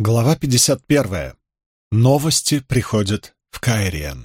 Глава 51. Новости приходят в Кайриен.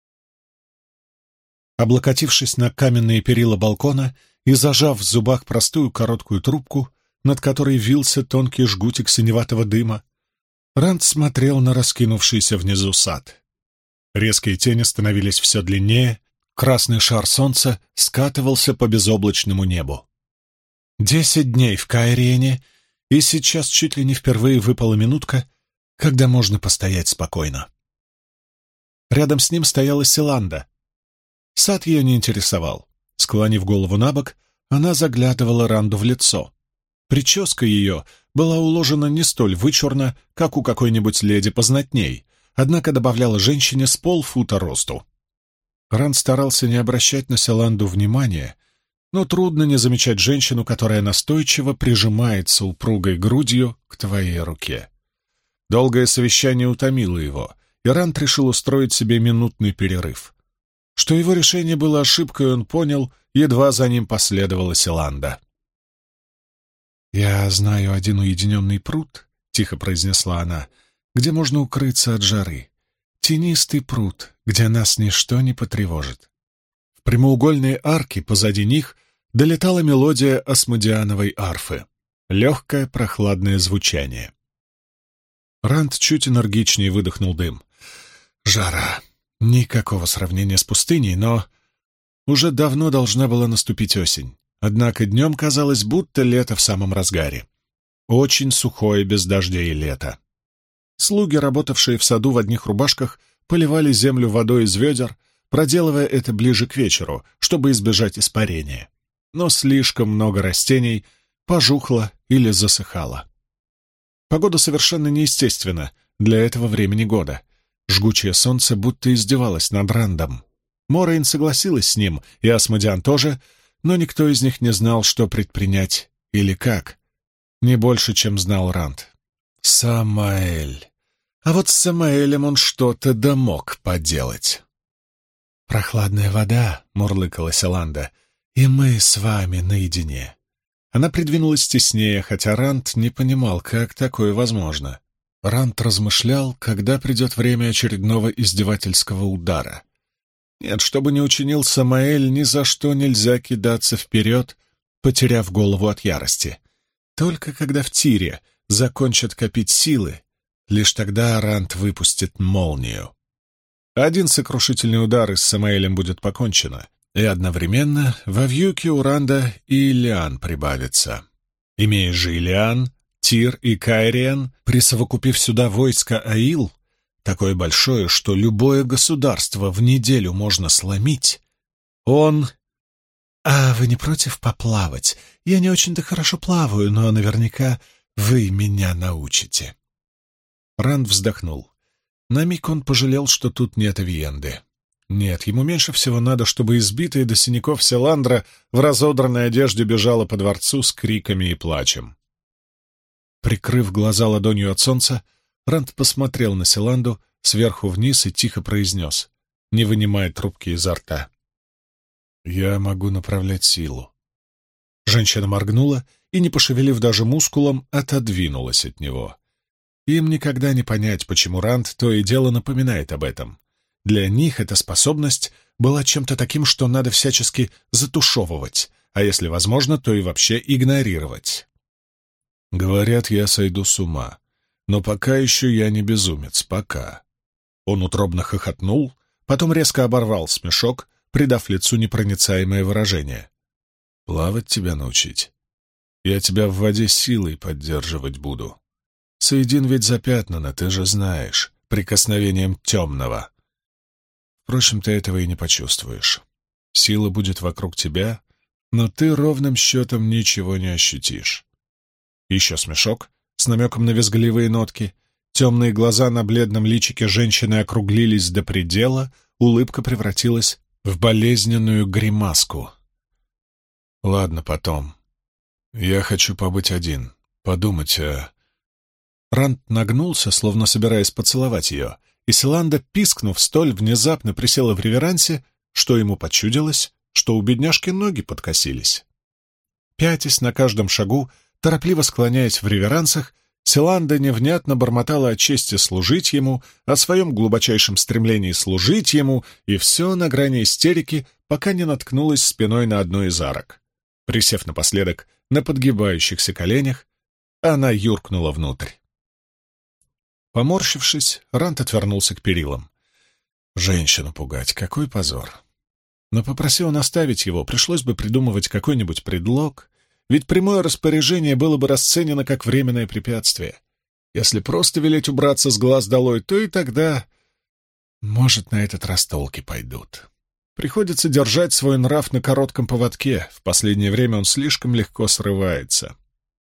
Облокотившись на каменные перила балкона и зажав в зубах простую короткую трубку, над которой вился тонкий жгутик синеватого дыма, Ранд смотрел на раскинувшийся внизу сад. Резкие тени становились все длиннее, красный шар солнца скатывался по безоблачному небу. 10 дней в Кайриене, и сейчас чуть ли не впервые выпала минутка, когда можно постоять спокойно. Рядом с ним стояла Силанда. Сад ее не интересовал. Склонив голову набок, она заглядывала Ранду в лицо. Прическа ее была уложена не столь вычурно, как у какой-нибудь леди познатней, однако добавляла женщине с полфута росту. Ранд старался не обращать на Силанду внимания, но трудно не замечать женщину, которая настойчиво прижимается упругой грудью к твоей руке. Долгое совещание утомило его, и Ранд решил устроить себе минутный перерыв. Что его решение было ошибкой, он понял, едва за ним последовала Силанда. «Я знаю один уединенный пруд», — тихо произнесла она, — «где можно укрыться от жары. Тенистый пруд, где нас ничто не потревожит». В прямоугольной арке позади них долетала мелодия асмодиановой арфы. Легкое прохладное звучание. Ранд чуть энергичнее выдохнул дым. Жара. Никакого сравнения с пустыней, но уже давно должна была наступить осень. Однако днем казалось, будто лето в самом разгаре. Очень сухое, без дождей лето. Слуги, работавшие в саду в одних рубашках, поливали землю водой из ведер, проделывая это ближе к вечеру, чтобы избежать испарения. Но слишком много растений пожухло или засыхало. Погода совершенно неестественна для этого времени года. Жгучее солнце будто издевалось над Рандом. Морейн согласилась с ним, и Асмодиан тоже, но никто из них не знал, что предпринять или как. Не больше, чем знал Ранд. Самаэль. А вот с Самаэлем он что-то да мог поделать. «Прохладная вода», — мурлыкала Силанда, — «и мы с вами наедине». Она придвинулась теснее, хотя Ранд не понимал, как такое возможно. Ранд размышлял, когда придет время очередного издевательского удара. Нет, что бы ни учинил Самаэль, ни за что нельзя кидаться вперед, потеряв голову от ярости. Только когда в тире закончат копить силы, лишь тогда Ранд выпустит молнию. Один сокрушительный удар, и с Самаэлем будет покончено. И одновременно во вьюке у Ранда и Илиан прибавится. Имея же Илиан, Тир и Кайриен, присовокупив сюда войско Аил, такое большое, что любое государство в неделю можно сломить, он... «А вы не против поплавать? Я не очень-то хорошо плаваю, но наверняка вы меня научите». Ранд вздохнул. На миг он пожалел, что тут нет Авиенды. Нет, ему меньше всего надо, чтобы избитая до синяков Силандра в разодранной одежде бежала по дворцу с криками и плачем. Прикрыв глаза ладонью от солнца, Ранд посмотрел на Силанду сверху вниз и тихо произнес, не вынимая трубки изо рта: «Я могу направлять силу». Женщина моргнула и, не пошевелив даже мускулом, отодвинулась от него. Им никогда не понять, почему Ранд то и дело напоминает об этом. Для них эта способность была чем-то таким, что надо всячески затушевывать, а если возможно, то и вообще игнорировать. «Говорят, я сойду с ума, но пока еще я не безумец, пока». Он утробно хохотнул, потом резко оборвал смешок, придав лицу непроницаемое выражение. «Плавать тебя научить? Я тебя в воде силой поддерживать буду. Саидин ведь запятнана, ты же знаешь, прикосновением темного. Впрочем, ты этого и не почувствуешь. Сила будет вокруг тебя, но ты ровным счетом ничего не ощутишь». Еще смешок с намеком на визгливые нотки. Темные глаза на бледном личике женщины округлились до предела, улыбка превратилась в болезненную гримаску. «Ладно, потом. Я хочу побыть один, подумать о...» Ранд нагнулся, словно собираясь поцеловать ее, и Силанда, пискнув, столь внезапно присела в реверансе, что ему почудилось, что у бедняжки ноги подкосились. Пятясь на каждом шагу, торопливо склоняясь в реверансах, Селанда невнятно бормотала о чести служить ему, о своем глубочайшем стремлении служить ему, и все на грани истерики, пока не наткнулась спиной на одну из арок. Присев напоследок на подгибающихся коленях, она юркнула внутрь. Поморщившись, Ранд отвернулся к перилам. Женщину пугать, какой позор. Но попроси он оставить его, пришлось бы придумывать какой-нибудь предлог, ведь прямое распоряжение было бы расценено как временное препятствие. Если просто велеть убраться с глаз долой, то и тогда, может, на этот раз толки пойдут. Приходится держать свой нрав на коротком поводке, в последнее время он слишком легко срывается.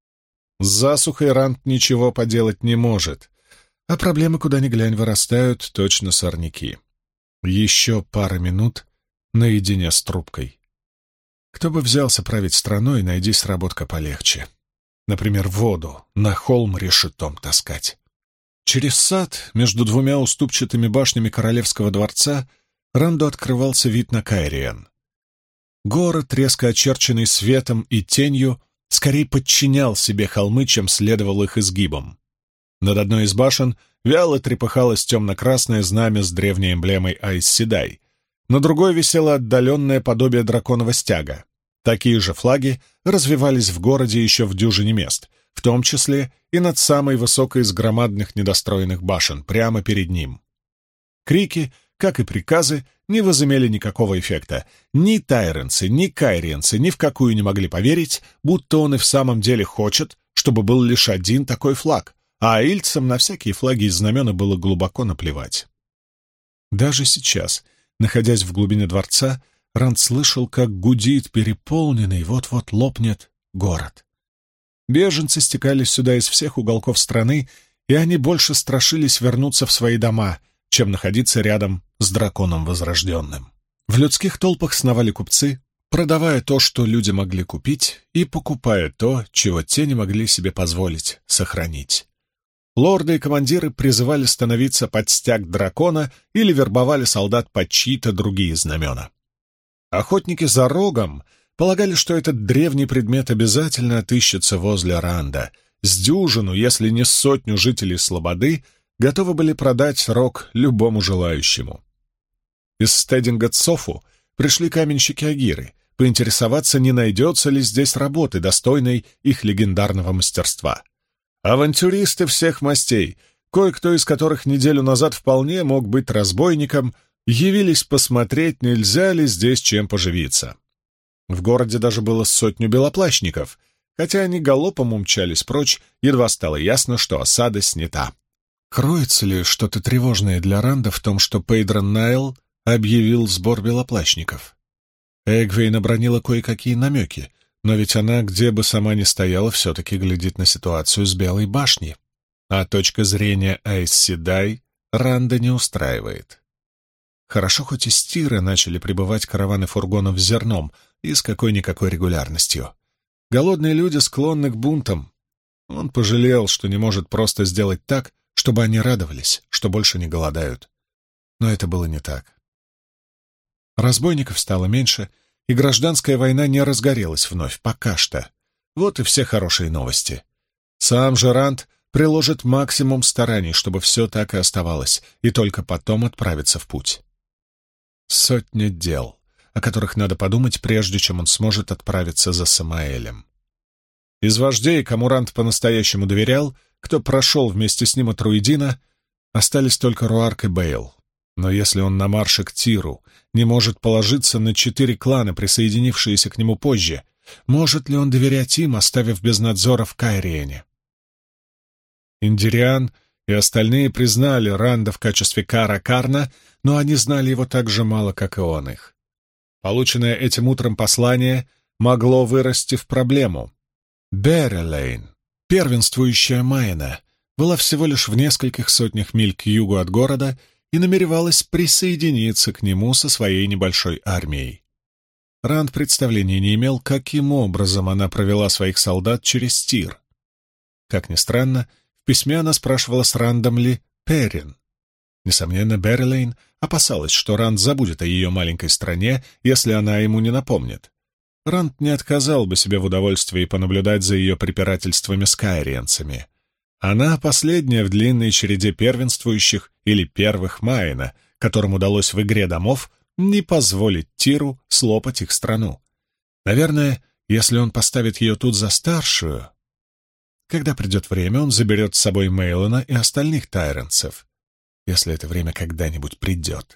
С засухой Ранд ничего поделать не может, а проблемы, куда ни глянь, вырастают, точно сорняки. Еще пара минут наедине с трубкой. Кто бы взялся править страной, найди сработка полегче. Например, воду на холм решетом таскать. Через сад, между двумя уступчатыми башнями королевского дворца, Ранду открывался вид на Кайриен. Город, резко очерченный светом и тенью, скорее подчинял себе холмы, чем следовал их изгибам. Над одной из башен вяло трепыхалось темно-красное знамя с древней эмблемой Айс-Седай. На другой висело отдаленное подобие драконового стяга. Такие же флаги развивались в городе еще в дюжине мест, в том числе и над самой высокой из громадных недостроенных башен, прямо перед ним. Крики, как и приказы, не возымели никакого эффекта. Ни тайренцы, ни кайриенцы ни в какую не могли поверить, будто он и в самом деле хочет, чтобы был лишь один такой флаг, а аильцам на всякие флаги и знамена было глубоко наплевать. Даже сейчас, находясь в глубине дворца, Ранд слышал, как гудит переполненный, вот-вот лопнет город. Беженцы стекались сюда из всех уголков страны, и они больше страшились вернуться в свои дома, чем находиться рядом с драконом возрожденным. В людских толпах сновали купцы, продавая то, что люди могли купить, и покупая то, чего те не могли себе позволить сохранить. Лорды и командиры призывали становиться под стяг дракона или вербовали солдат под чьи-то другие знамена. Охотники за рогом полагали, что этот древний предмет обязательно отыщется возле Ранда. С дюжину, если не сотню жителей Слободы готовы были продать рог любому желающему. Из стединга Цофу пришли каменщики Агиры, поинтересоваться, не найдется ли здесь работы, достойной их легендарного мастерства. Авантюристы всех мастей, кое-кто из которых неделю назад вполне мог быть разбойником, явились посмотреть, нельзя ли здесь чем поживиться. В городе даже было 100 белоплащников, хотя они галопом умчались прочь, едва стало ясно, что осада снята. Кроется ли что-то тревожное для Ранда в том, что Пейдрон Найл объявил сбор белоплащников? Эгвейн обронила кое-какие намеки, но ведь она, где бы сама ни стояла, все-таки глядит на ситуацию с Белой башни, а точка зрения Айс-Седай Ранда не устраивает. Хорошо, хоть из Тира начали прибывать караваны фургонов с зерном, и с какой-никакой регулярностью. Голодные люди склонны к бунтам. Он пожалел, что не может просто сделать так, чтобы они радовались, что больше не голодают. Но это было не так. Разбойников стало меньше, и гражданская война не разгорелась вновь, пока что. Вот и все хорошие новости. Сам же Ранд приложит максимум стараний, чтобы все так и оставалось, и только потом отправиться в путь. 100 дел, о которых надо подумать, прежде чем он сможет отправиться за Самаэлем. Из вождей, кому Ранд по-настоящему доверял, кто прошел вместе с ним от Руидина, остались только Руарк и Бейл. Но если он на марше к Тиру не может положиться на 4 клана, присоединившиеся к нему позже, может ли он доверять им, оставив без надзора в Кайриене? Индириан и остальные признали Ранда в качестве Кара Карна, но они знали его так же мало, как и он их. Полученное этим утром послание могло вырасти в проблему. Беррилейн, первенствующая Майна, была всего лишь в нескольких сотнях миль к югу от города и намеревалась присоединиться к нему со своей небольшой армией. Ранд представления не имел, каким образом она провела своих солдат через Тир. Как ни странно, в письме она спрашивала, с Рандом ли Перрин. Несомненно, Беррилейн опасалась, что Ранд забудет о ее маленькой стране, если она ему не напомнит. Ранд не отказал бы себе в удовольствии понаблюдать за ее препирательствами с кайриенцами. Она последняя в длинной череде первенствующих или первых Майена, которым удалось в игре домов не позволить Тиру слопать их страну. Наверное, если он поставит ее тут за старшую... Когда придет время, он заберет с собой Мейлона и остальных тайренцев, если это время когда-нибудь придет.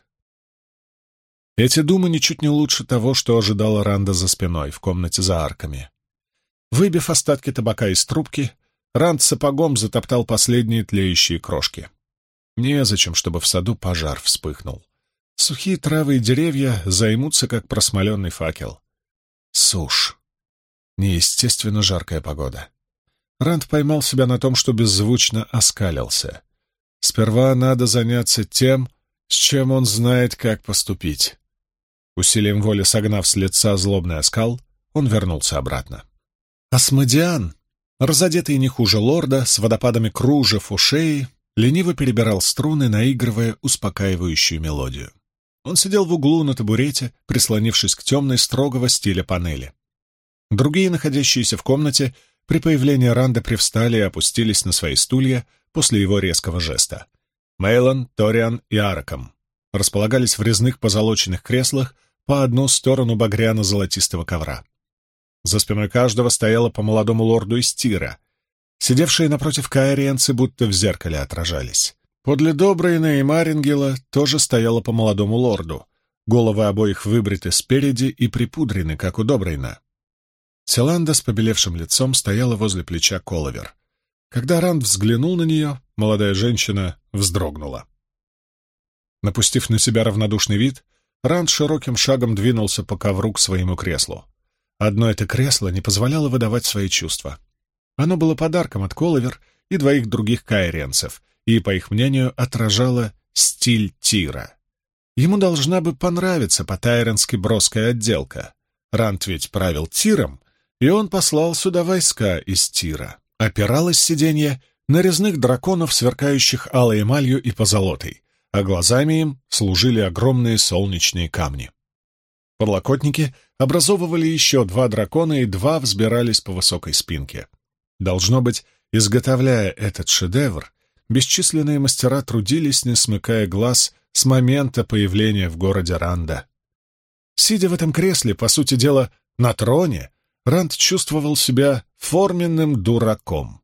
Эти думы ничуть не лучше того, что ожидала Ранда за спиной, в комнате за арками. Выбив остатки табака из трубки, Ранд сапогом затоптал последние тлеющие крошки. Незачем, чтобы в саду пожар вспыхнул. Сухие травы и деревья займутся, как просмоленный факел. Сушь. Неестественно жаркая погода. Ранд поймал себя на том, что беззвучно оскалился. Сперва надо заняться тем, с чем он знает, как поступить. Усилием воли согнав с лица злобный оскал, он вернулся обратно. Асмодиан, разодетый не хуже лорда, с водопадами кружев у шеи, лениво перебирал струны, наигрывая успокаивающую мелодию. Он сидел в углу на табурете, прислонившись к темной, строгого стиля панели. Другие, находящиеся в комнате, при появлении Ранда привстали и опустились на свои стулья после его резкого жеста. Мейлон, Ториан и Аракам располагались в резных позолоченных креслах по одну сторону багряно-золотистого ковра. За спиной каждого стояло по молодому лорду из Тира. Сидевшие напротив каэриенцы будто в зеркале отражались. Подле Добрейна и Марингела тоже стояло по молодому лорду. Головы обоих выбриты спереди и припудрены, как у Добрейна. Селанда с побелевшим лицом стояла возле плеча Коловер. Когда Ранд взглянул на нее, молодая женщина вздрогнула. Напустив на себя равнодушный вид, Ранд широким шагом двинулся по ковру к своему креслу. Одно это кресло не позволяло выдавать свои чувства. Оно было подарком от Коловер и двоих других каэриенцев, и, по их мнению, отражало стиль Тира. Ему должна бы понравиться по-тайренски броская отделка. Ранд ведь правил Тиром, и он послал сюда войска из Тира. Опиралось сиденье на резных драконов, сверкающих алой эмалью и позолотой, а глазами им служили огромные солнечные камни. Подлокотники образовывали еще два дракона, и два взбирались по высокой спинке. Должно быть, изготовляя этот шедевр, бесчисленные мастера трудились, не смыкая глаз, с момента появления в городе Ранда. Сидя в этом кресле, по сути дела, на троне, Ранд чувствовал себя форменным дураком.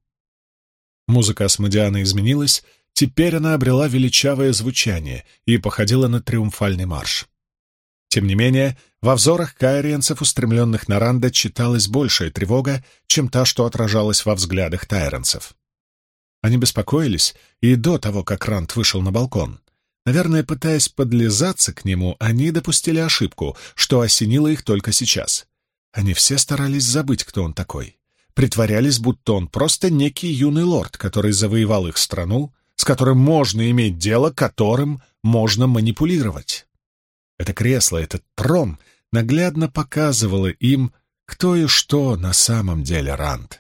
Музыка Асмодиана изменилась, теперь она обрела величавое звучание и походила на триумфальный марш. Тем не менее, во взорах каэриенцев, устремленных на Ранда, читалась большая тревога, чем та, что отражалась во взглядах тайренцев. Они беспокоились и до того, как Ранд вышел на балкон. Наверное, пытаясь подлизаться к нему, они допустили ошибку, что осенило их только сейчас. Они все старались забыть, кто он такой. Притворялись, будто он просто некий юный лорд, который завоевал их страну, с которым можно иметь дело, которым можно манипулировать. Это кресло, этот трон наглядно показывало им, кто и что на самом деле Ранд.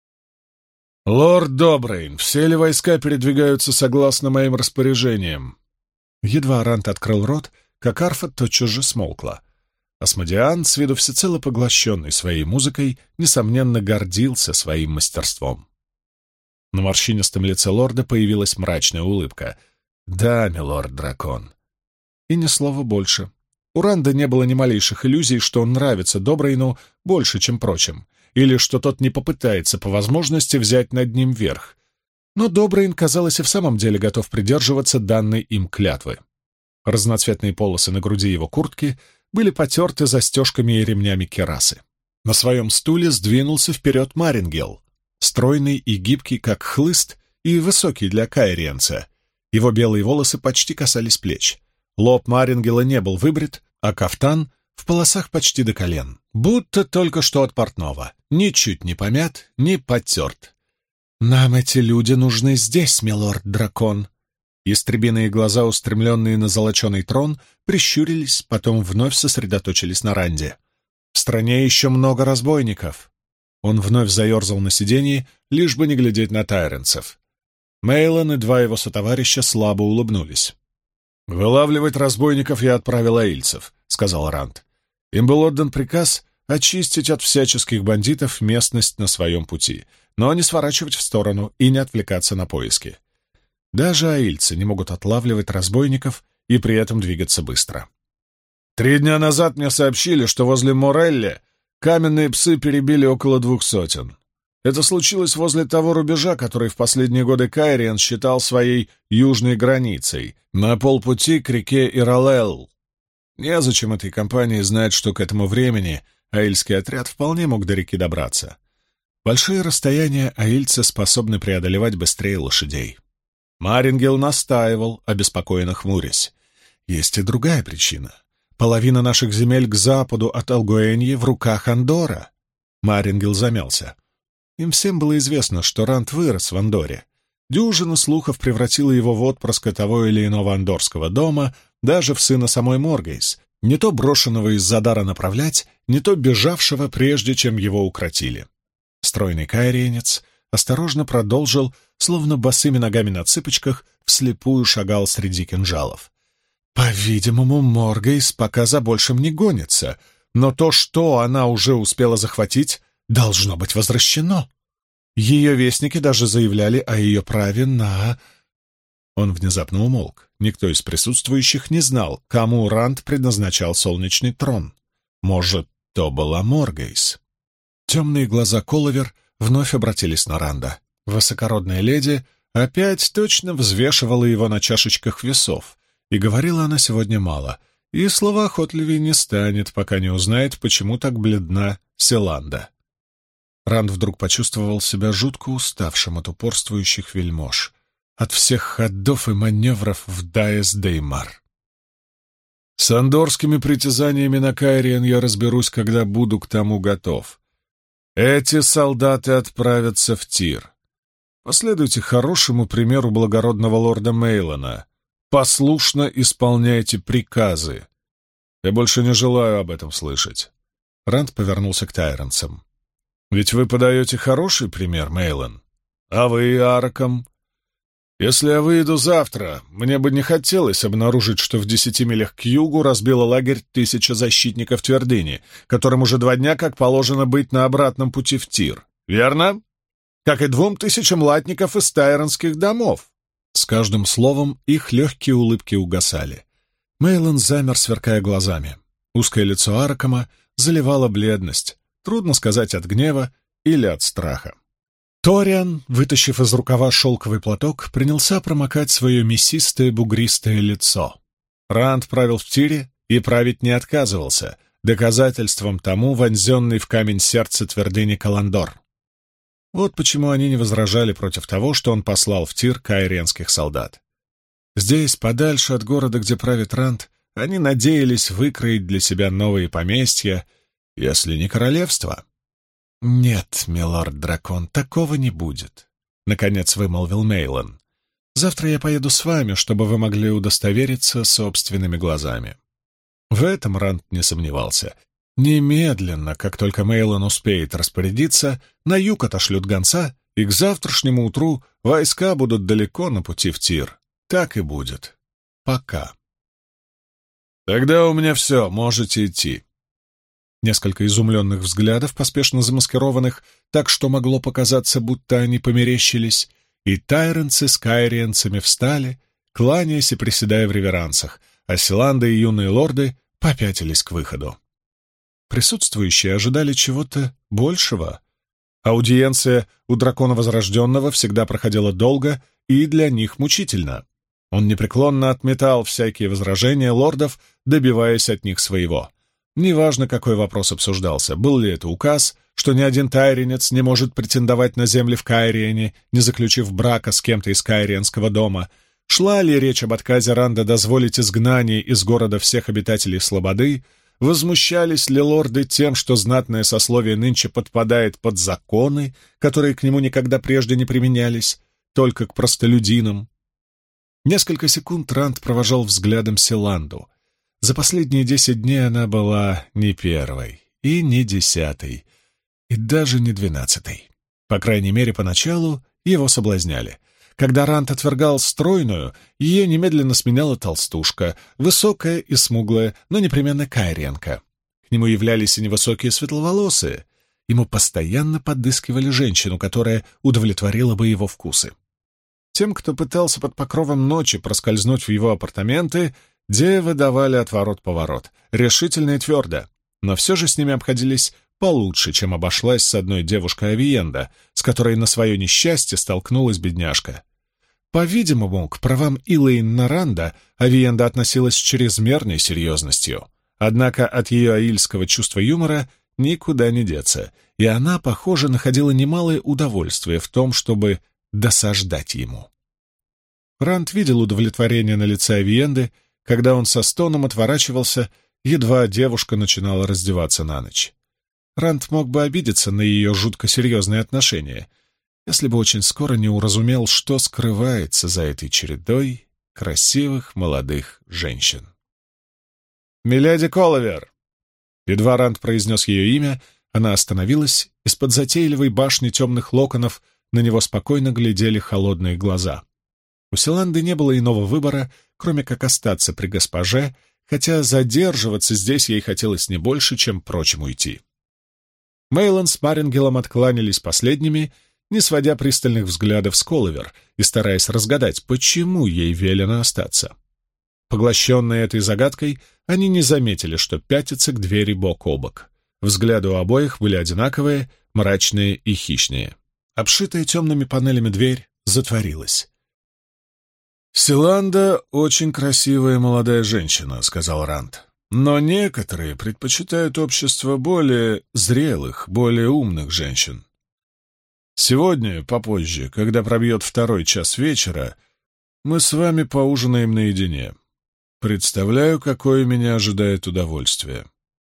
«Лорд Добрейн, все ли войска передвигаются согласно моим распоряжениям?» Едва Ранд открыл рот, как арфа тотчас же смолкла. Асмодиан, с виду всецело поглощенный своей музыкой, несомненно гордился своим мастерством. На морщинистом лице лорда появилась мрачная улыбка. «Да, милорд-дракон». И ни слова больше. У Ранда не было ни малейших иллюзий, что он нравится Добрейну больше, чем прочим, или что тот не попытается по возможности взять над ним верх. Но Добрейн, казалось, и в самом деле готов придерживаться данной им клятвы. Разноцветные полосы на груди его куртки были потерты застежками и ремнями кирасы. На своем стуле сдвинулся вперед Марингел, стройный и гибкий, как хлыст, и высокий для каэриенца. Его белые волосы почти касались плеч. Лоб Марингела не был выбрит, а кафтан в полосах почти до колен, будто только что от портного, ничуть не помят, не потерт. «Нам эти люди нужны здесь, милорд-дракон». Ястребиные глаза, устремленные на золоченый трон, прищурились, потом вновь сосредоточились на Ранде. «В стране еще много разбойников». Он вновь заерзал на сиденье, лишь бы не глядеть на тайренцев. Мейлон и два его сотоварища слабо улыбнулись. «Вылавливать разбойников я отправил аильцев», — сказал Ранд. «Им был отдан приказ очистить от всяческих бандитов местность на своем пути. но не сворачивать в сторону и не отвлекаться на поиски. Даже аильцы не могут отлавливать разбойников и при этом двигаться быстро. 3 дня назад мне сообщили, что возле Морелли каменные псы перебили около 200. Это случилось возле того рубежа, который в последние годы Кайриен считал своей южной границей, на полпути к реке Иралел. Незачем этой компании знать, что к этому времени аильский отряд вполне мог до реки добраться. Большие расстояния аильцы способны преодолевать быстрее лошадей. Марингел настаивал, обеспокоенно хмурясь. Есть и другая причина. Половина наших земель к западу от Алгуэньи в руках Андора. Марингел замялся. Им всем было известно, что Ранд вырос в Андоре. Дюжина слухов превратила его в отпрыска того или иного андорского дома, даже в сына самой Моргейс, не то брошенного из-за дара направлять, не то бежавшего, прежде чем его укротили. Стройный кайриенец осторожно продолжил, словно босыми ногами на цыпочках, вслепую шагал среди кинжалов. По-видимому, Моргейс пока за большим не гонится, но то, что она уже успела захватить, должно быть возвращено. Ее вестники даже заявляли о ее праве на... Он внезапно умолк. Никто из присутствующих не знал, кому Ранд предназначал солнечный трон. Может, то была Моргейс. Темные глаза Коловер вновь обратились на Ранда. Высокородная леди опять точно взвешивала его на чашечках весов, и говорила она сегодня мало, и словоохотливее не станет, пока не узнает, почему так бледна Селанда. Ранд вдруг почувствовал себя жутко уставшим от упорствующих вельмож, от всех ходов и маневров в Даэс-Деймар. «С андорскими притязаниями на Кайриен я разберусь, когда буду к тому готов. Эти солдаты отправятся в Тир. Последуйте хорошему примеру благородного лорда Мейлона. Послушно исполняйте приказы. Я больше не желаю об этом слышать». Ранд повернулся к тайронцам. «Ведь вы подаете хороший пример, Мейлон. А вы, Араком? Если я выйду завтра, мне бы не хотелось обнаружить, что в 10 милях к югу разбило лагерь 1000 защитников твердыни, которым уже 2 дня, как положено, быть на обратном пути в Тир. Верно? Как и 2000 латников из тайронских домов». С каждым словом их легкие улыбки угасали. Мейлон замер, сверкая глазами. Узкое лицо Аракома заливало бледность. Трудно сказать, от гнева или от страха. Ториан, вытащив из рукава шелковый платок, принялся промокать свое мясистое бугристое лицо. Ранд правил в Тире и править не отказывался, доказательством тому вонзенный в камень сердце твердыни Каландор. Вот почему они не возражали против того, что он послал в Тир кайриенских солдат. Здесь, подальше от города, где правит Ранд, они надеялись выкроить для себя новые поместья, если не королевство. «Нет, милорд-дракон, такого не будет», — наконец вымолвил Мейлон. «Завтра я поеду с вами, чтобы вы могли удостовериться собственными глазами». В этом Ранд не сомневался. Немедленно, как только Мейлон успеет распорядиться, на юг отошлют гонца, и к завтрашнему утру войска будут далеко на пути в Тир. Так и будет. Пока. «Тогда у меня все, можете идти». Несколько изумленных взглядов, поспешно замаскированных, так что могло показаться, будто они померещились, и тайронцы с кайриенцами встали, кланяясь и приседая в реверансах, а Селанда и юные лорды попятились к выходу. Присутствующие ожидали чего-то большего. Аудиенция у дракона Возрожденного всегда проходила долго и для них мучительно. Он непреклонно отметал всякие возражения лордов, добиваясь от них своего. Неважно, какой вопрос обсуждался, был ли это указ, что ни один тайренец не может претендовать на земли в Кайриене, не заключив брака с кем-то из кайриенского дома, шла ли речь об отказе Ранда дозволить изгнание из города всех обитателей Слободы, возмущались ли лорды тем, что знатное сословие нынче подпадает под законы, которые к нему никогда прежде не применялись, только к простолюдинам. Несколько секунд Ранд провожал взглядом Селанду. За последние 10 дней она была не первой, и не 10-й, и даже не 12-й. По крайней мере, поначалу его соблазняли. Когда Ранд отвергал стройную, ее немедленно сменяла толстушка, высокая и смуглая, но непременно кайриенка. К нему являлись и невысокие светловолосые. ему постоянно подыскивали женщину, которая удовлетворила бы его вкусы. Тем, кто пытался под покровом ночи проскользнуть в его апартаменты, девы давали отворот-поворот, решительно и твердо, но все же с ними обходились получше, чем обошлась с одной девушкой Авиенда, с которой на свое несчастье столкнулась бедняжка. По-видимому, к правам Илэйн Наранда Авиенда относилась с чрезмерной серьезностью, однако от ее аильского чувства юмора никуда не деться, и она, похоже, находила немалое удовольствие в том, чтобы досаждать ему. Ранд видел удовлетворение на лице Авиенды, когда он со стоном отворачивался, едва девушка начинала раздеваться на ночь. Ранд мог бы обидеться на ее жутко серьезные отношения, если бы очень скоро не уразумел, что скрывается за этой чередой красивых молодых женщин. «Миледи Коловер!» Едва Ранд произнес ее имя, она остановилась, из-под затейливой башни темных локонов на него спокойно глядели холодные глаза. У Силанды не было иного выбора, кроме как остаться при госпоже, хотя задерживаться здесь ей хотелось не больше, чем прочим уйти. Мейлон с Марингелом откланялись последними, не сводя пристальных взглядов с Коловер и стараясь разгадать, почему ей велено остаться. Поглощенные этой загадкой, они не заметили, что пятятся к двери бок о бок. Взгляды у обоих были одинаковые, мрачные и хищные. Обшитая темными панелями дверь затворилась. «Силанда — очень красивая молодая женщина», — сказал Ранд. «Но некоторые предпочитают общество более зрелых, более умных женщин. Сегодня, попозже, когда пробьет 2 час вечера, мы с вами поужинаем наедине. Представляю, какое меня ожидает удовольствие».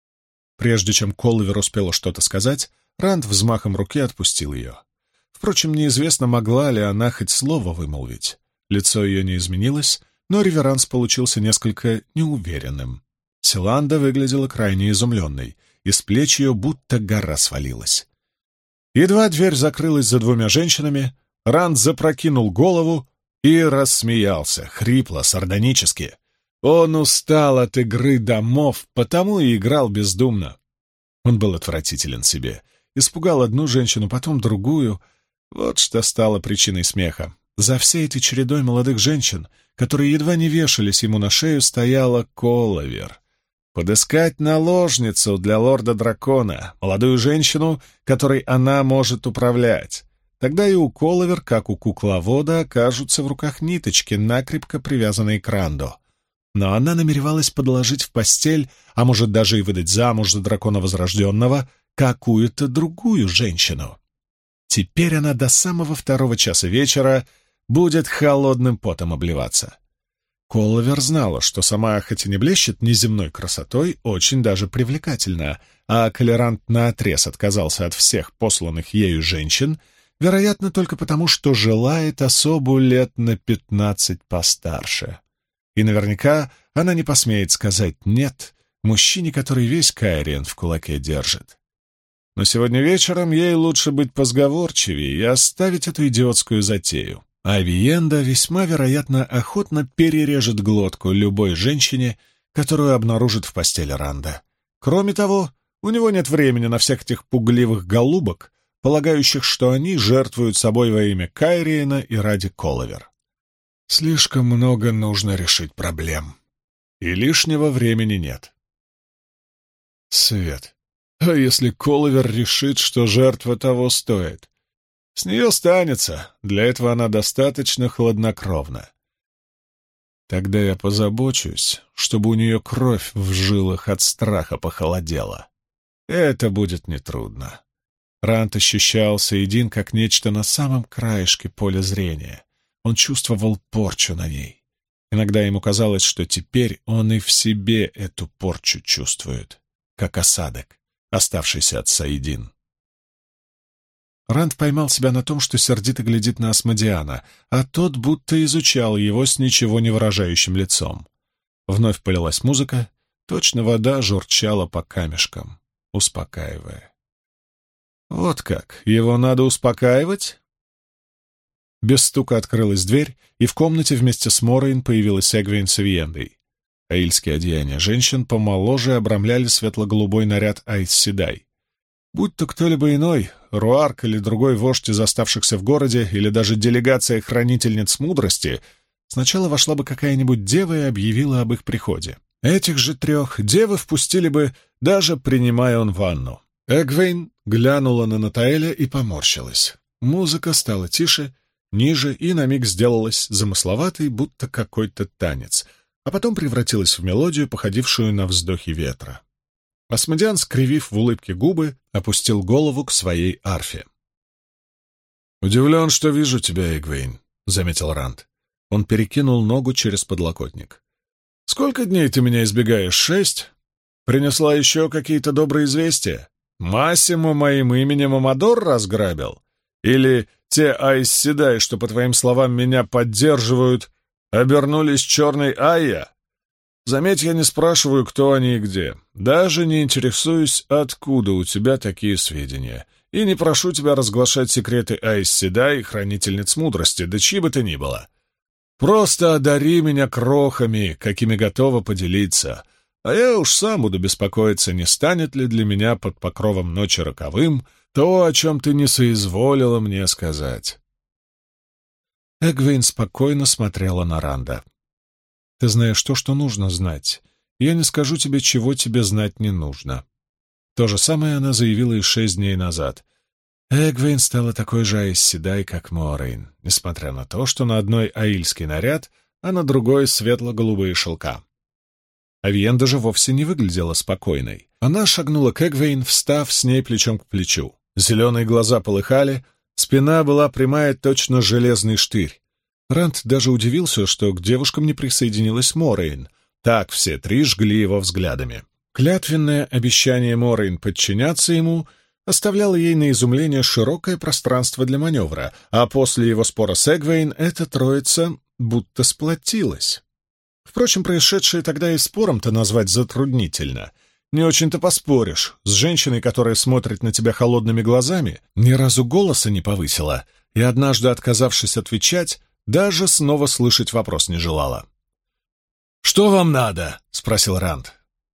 Прежде чем Коловер успела что-то сказать, Ранд взмахом руки отпустил ее. Впрочем, неизвестно, могла ли она хоть слово вымолвить. Лицо ее не изменилось, но реверанс получился несколько неуверенным. Силанда выглядела крайне изумленной, и с плеч ее будто гора свалилась. Едва дверь закрылась за 2 женщинами, Ранд запрокинул голову и рассмеялся, хрипло, сардонически. Он устал от игры домов, потому и играл бездумно. Он был отвратителен себе. Испугал одну женщину, потом другую. Вот что стало причиной смеха. За всей этой чередой молодых женщин, которые едва не вешались ему на шею, стояла Коловер. Подыскать наложницу для лорда-дракона, молодую женщину, которой она может управлять. Тогда и у Коловер, как у кукловода, окажутся в руках ниточки, накрепко привязанные к Ранду. Но она намеревалась подложить в постель, а может даже и выдать замуж за дракона Возрожденного, какую-то другую женщину. Теперь она до самого 2 часа вечера будет холодным потом обливаться. Коловер знала, что сама, хоть и не блещет неземной красотой, очень даже привлекательна, а Колерант наотрез отказался от всех посланных ею женщин, вероятно, только потому, что желает особу лет на 15 постарше. И наверняка она не посмеет сказать «нет» мужчине, который весь Кайриен в кулаке держит. Но сегодня вечером ей лучше быть позговорчивее и оставить эту идиотскую затею. Авиенда весьма вероятно охотно перережет глотку любой женщине, которую обнаружит в постели Ранда. Кроме того, у него нет времени на всех этих пугливых голубок, полагающих, что они жертвуют собой во имя Кайриена и ради Коловер. Слишком много нужно решить проблем, и лишнего времени нет. Свет. А если Коловер решит, что жертва того стоит? С нее станется, для этого она достаточно хладнокровна. Тогда я позабочусь, чтобы у нее кровь в жилах от страха похолодела. Это будет нетрудно. Ранд ощущал Саидин как нечто на самом краешке поля зрения. Он чувствовал порчу на ней. Иногда ему казалось, что теперь он и в себе эту порчу чувствует, как осадок, оставшийся от Саидин. Ранд поймал себя на том, что сердито глядит на Асмодиана, а тот будто изучал его с ничего не выражающим лицом. Вновь полилась музыка, точно вода журчала по камешкам, успокаивая. Вот как, его надо успокаивать? Без стука открылась дверь, и в комнате вместе с Морейн появилась Эгвейн с Авиендой. Аильские одеяния женщин помоложе обрамляли светло-голубой наряд Айс Седай. Будь то кто-либо иной, Руарк или другой вождь из оставшихся в городе, или даже делегация хранительниц мудрости, сначала вошла бы какая-нибудь дева и объявила об их приходе. Этих же трех девы впустили бы, даже принимая он ванну. Эгвейн глянула на Натаэля и поморщилась. Музыка стала тише, ниже и на миг сделалась замысловатой, будто какой-то танец, а потом превратилась в мелодию, походившую на вздохи ветра. Асмодиан, скривив в улыбке губы, опустил голову к своей арфе. «Удивлен, что вижу тебя, Эгвейн», — заметил Ранд. Он перекинул ногу через подлокотник. «Сколько дней ты меня избегаешь? 6? Принесла еще какие-то добрые известия? Массимо моим именем Амадор разграбил? Или те Айс-Седай, что, по твоим словам, меня поддерживают, обернулись черной Айя? Заметь, я не спрашиваю, кто они и где. Даже не интересуюсь, откуда у тебя такие сведения. И не прошу тебя разглашать секреты Айс-Седай и хранительниц мудрости, да чьи бы то ни было. Просто одари меня крохами, какими готова поделиться, а я уж сам буду беспокоиться, не станет ли для меня под покровом ночи роковым то, о чем ты не соизволила мне сказать». Эгвейн спокойно смотрела на Ранда. «Ты знаешь то, что нужно знать. Я не скажу тебе, чего тебе знать не нужно». То же самое она заявила и 6 дней назад. Эгвейн стала такой же Айс-Седай, как Морейн, несмотря на то, что на одной аильский наряд, а на другой светло-голубые шелка. Авиен даже вовсе не выглядела спокойной. Она шагнула к Эгвейн, встав с ней плечом к плечу. Зеленые глаза полыхали, спина была прямая, точно железный штырь. Ранд даже удивился, что к девушкам не присоединилась Морейн. Так все три жгли его взглядами. Клятвенное обещание Морейн подчиняться ему оставляло ей на изумление широкое пространство для маневра, а после его спора с Эгвейн эта троица будто сплотилась. Впрочем, происшедшее тогда и спором-то назвать затруднительно. Не очень-то поспоришь. С женщиной, которая смотрит на тебя холодными глазами, ни разу голоса не повысила, и однажды, отказавшись отвечать, даже снова слышать вопрос не желала. «Что вам надо?» — спросил Ранд.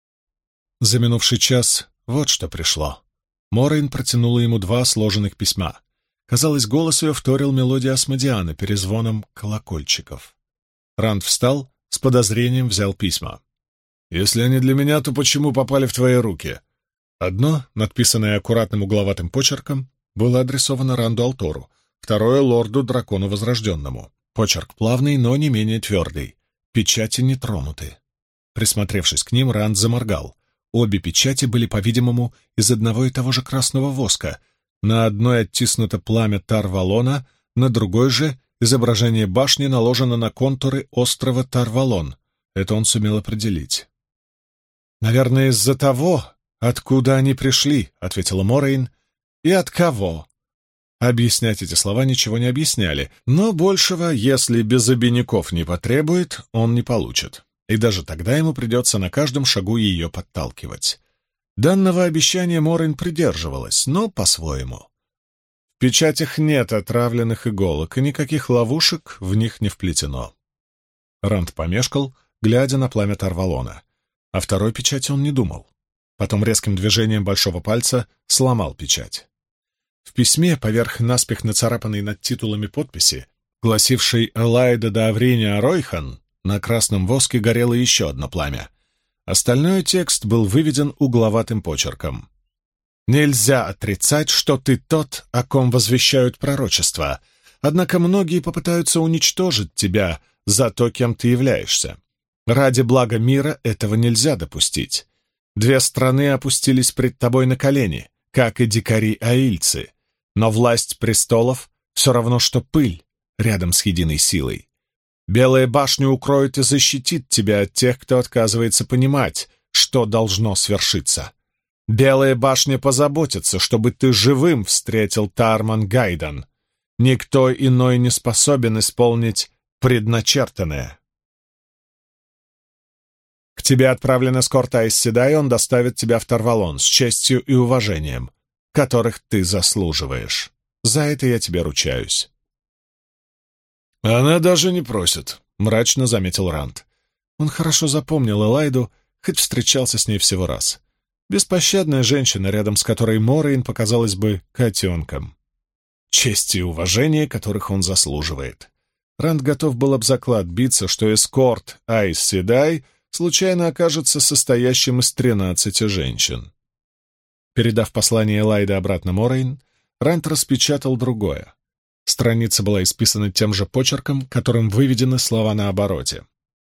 За минувший час вот что пришло. Морейн протянула ему 2 сложенных письма. Казалось, голос ее вторил мелодии Асмодиана перезвоном колокольчиков. Ранд встал, с подозрением взял письма. «Если они для меня, то почему попали в твои руки?» Одно, надписанное аккуратным угловатым почерком, было адресовано Ранду Алтору, второе — лорду-дракону Возрожденному. Почерк плавный, но не менее твердый. Печати не тронуты. Присмотревшись к ним, Ранд заморгал. Обе печати были, по-видимому, из одного и того же красного воска. На одной оттиснуто пламя Тарвалона, на другой же изображение башни наложено на контуры острова Тарвалон. Это он сумел определить. «Наверное, из-за того, откуда они пришли», — ответила Морейн. «И от кого?» Объяснять эти слова ничего не объясняли, но большего, если без обиняков не потребует, он не получит. И даже тогда ему придется на каждом шагу ее подталкивать. Данного обещания Морейн придерживалась, но по-своему. В печатях нет отравленных иголок, и никаких ловушек в них не вплетено. Ранд помешкал, глядя на пламя Тарвалона. О второй печати он не думал. Потом резким движением большого пальца сломал печать. В письме, поверх наспех нацарапанной над титулами подписи, гласившей «Элайда да Авриния Ройхан», на красном воске горело еще одно пламя. Остальной текст был выведен угловатым почерком. «Нельзя отрицать, что ты тот, о ком возвещают пророчества, однако многие попытаются уничтожить тебя за то, кем ты являешься. Ради блага мира этого нельзя допустить. 2 страны опустились пред тобой на колени, как и дикари-аильцы, но власть престолов все равно, что пыль рядом с единой силой. Белая башня укроет и защитит тебя от тех, кто отказывается понимать, что должно свершиться. Белая башня позаботится, чтобы ты живым встретил Тарман Гайдан. Никто иной не способен исполнить предначертанное. К тебе отправлен эскорт Айс-Седай, он доставит тебя в Тарвалон с честью и уважением, которых ты заслуживаешь. За это я тебе ручаюсь». «Она даже не просит», — мрачно заметил Ранд. Он хорошо запомнил Элайду, хоть встречался с ней всего раз. Беспощадная женщина, рядом с которой Морейн показалась бы котенком. Честь и уважение, которых он заслуживает. Ранд готов был об заклад биться, что эскорт Айс Седай случайно окажется состоящим из 13 женщин. Передав послание Элайды обратно Морейн, Ранд распечатал другое. Страница была исписана тем же почерком, которым выведены слова на обороте.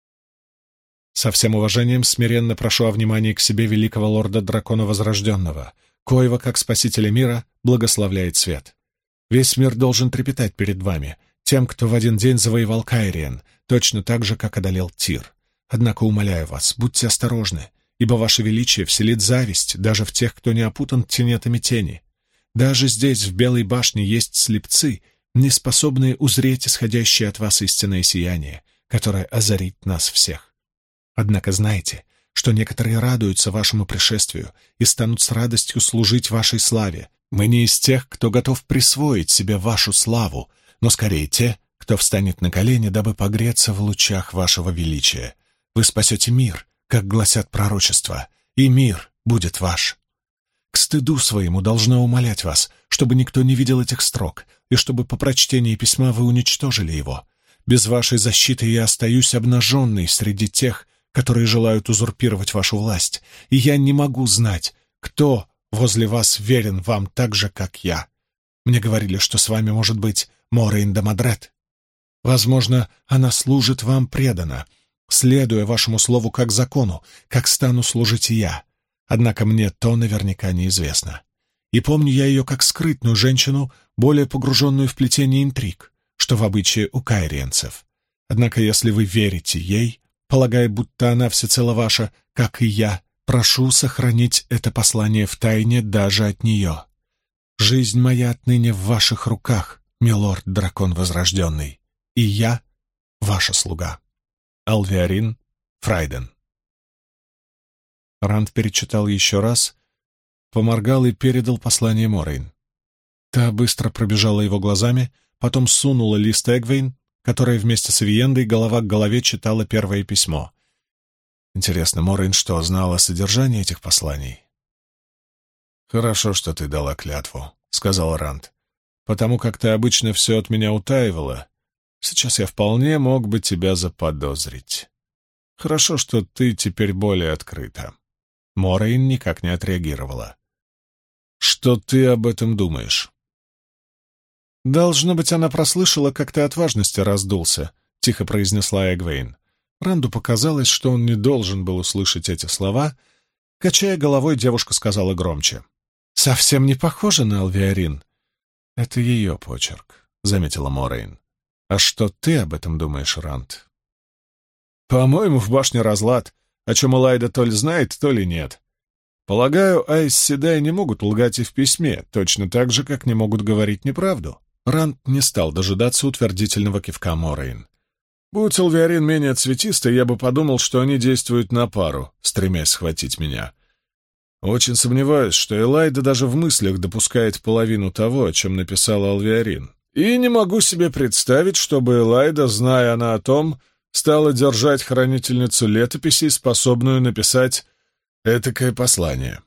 «Со всем уважением смиренно прошу о внимании к себе великого лорда-дракона Возрожденного, коего, как спасителя мира, благословляет свет. Весь мир должен трепетать перед вами, тем, кто в один день завоевал Кайриен, точно так же, как одолел Тир. Однако, умоляю вас, будьте осторожны, ибо ваше величие вселит зависть даже в тех, кто не опутан тенетами тени. Даже здесь, в Белой башне, есть слепцы, не способные узреть исходящее от вас истинное сияние, которое озарит нас всех. Однако знайте, что некоторые радуются вашему пришествию и станут с радостью служить вашей славе. Мы не из тех, кто готов присвоить себе вашу славу, но скорее те, кто встанет на колени, дабы погреться в лучах вашего величия. Вы спасете мир, как гласят пророчества, и мир будет ваш. К стыду своему должна умолять вас, чтобы никто не видел этих строк, и чтобы по прочтении письма вы уничтожили его. Без вашей защиты я остаюсь обнаженной среди тех, которые желают узурпировать вашу власть, и я не могу знать, кто возле вас верен вам так же, как я. Мне говорили, что с вами может быть Морейн де Мадрет. Возможно, она служит вам преданно, следуя вашему слову как закону, как стану служить и я. Однако мне то наверняка неизвестно. И помню я ее как скрытную женщину, более погруженную в плетение интриг, что в обычае у кайриенцев. Однако если вы верите ей, полагая, будто она всецело ваша, как и я, прошу сохранить это послание в тайне даже от нее. Жизнь моя отныне в ваших руках, милорд-дракон возрожденный, и я ваша слуга. Алвиарин Фрайден. Ранд перечитал еще раз, поморгал и передал послание Морейн. Та быстро пробежала его глазами, потом сунула лист Эгвейн, которая вместе с Виендой голова к голове читала первое письмо. Интересно, Морейн что, знала о содержании этих посланий? «Хорошо, что ты дала клятву», — сказал Ранд. «Потому как ты обычно все от меня утаивала, сейчас я вполне мог бы тебя заподозрить. Хорошо, что ты теперь более открыта». Морейн никак не отреагировала. «Что ты об этом думаешь?» «Должно быть, она прослышала, как ты от важности раздулся», — тихо произнесла Эгвейн. Ранду показалось, что он не должен был услышать эти слова. Качая головой, девушка сказала громче. «Совсем не похоже на Алвиарин». «Это ее почерк», — заметила Морейн. «А что ты об этом думаешь, Ранд?» «По-моему, в башне разлад, о чем Элайда то ли знает, то ли нет. Полагаю, Айс Седай не могут лгать и в письме, точно так же, как не могут говорить неправду». Ранд не стал дожидаться утвердительного кивка Морейн. «Будь Алвиарин менее цветистой, я бы подумал, что они действуют на пару, стремясь схватить меня. Очень сомневаюсь, что Элайда даже в мыслях допускает половину того, о чем написала Алвиарин. И не могу себе представить, чтобы Элайда, зная она о том, стала держать хранительницу летописей, способную написать этакое послание».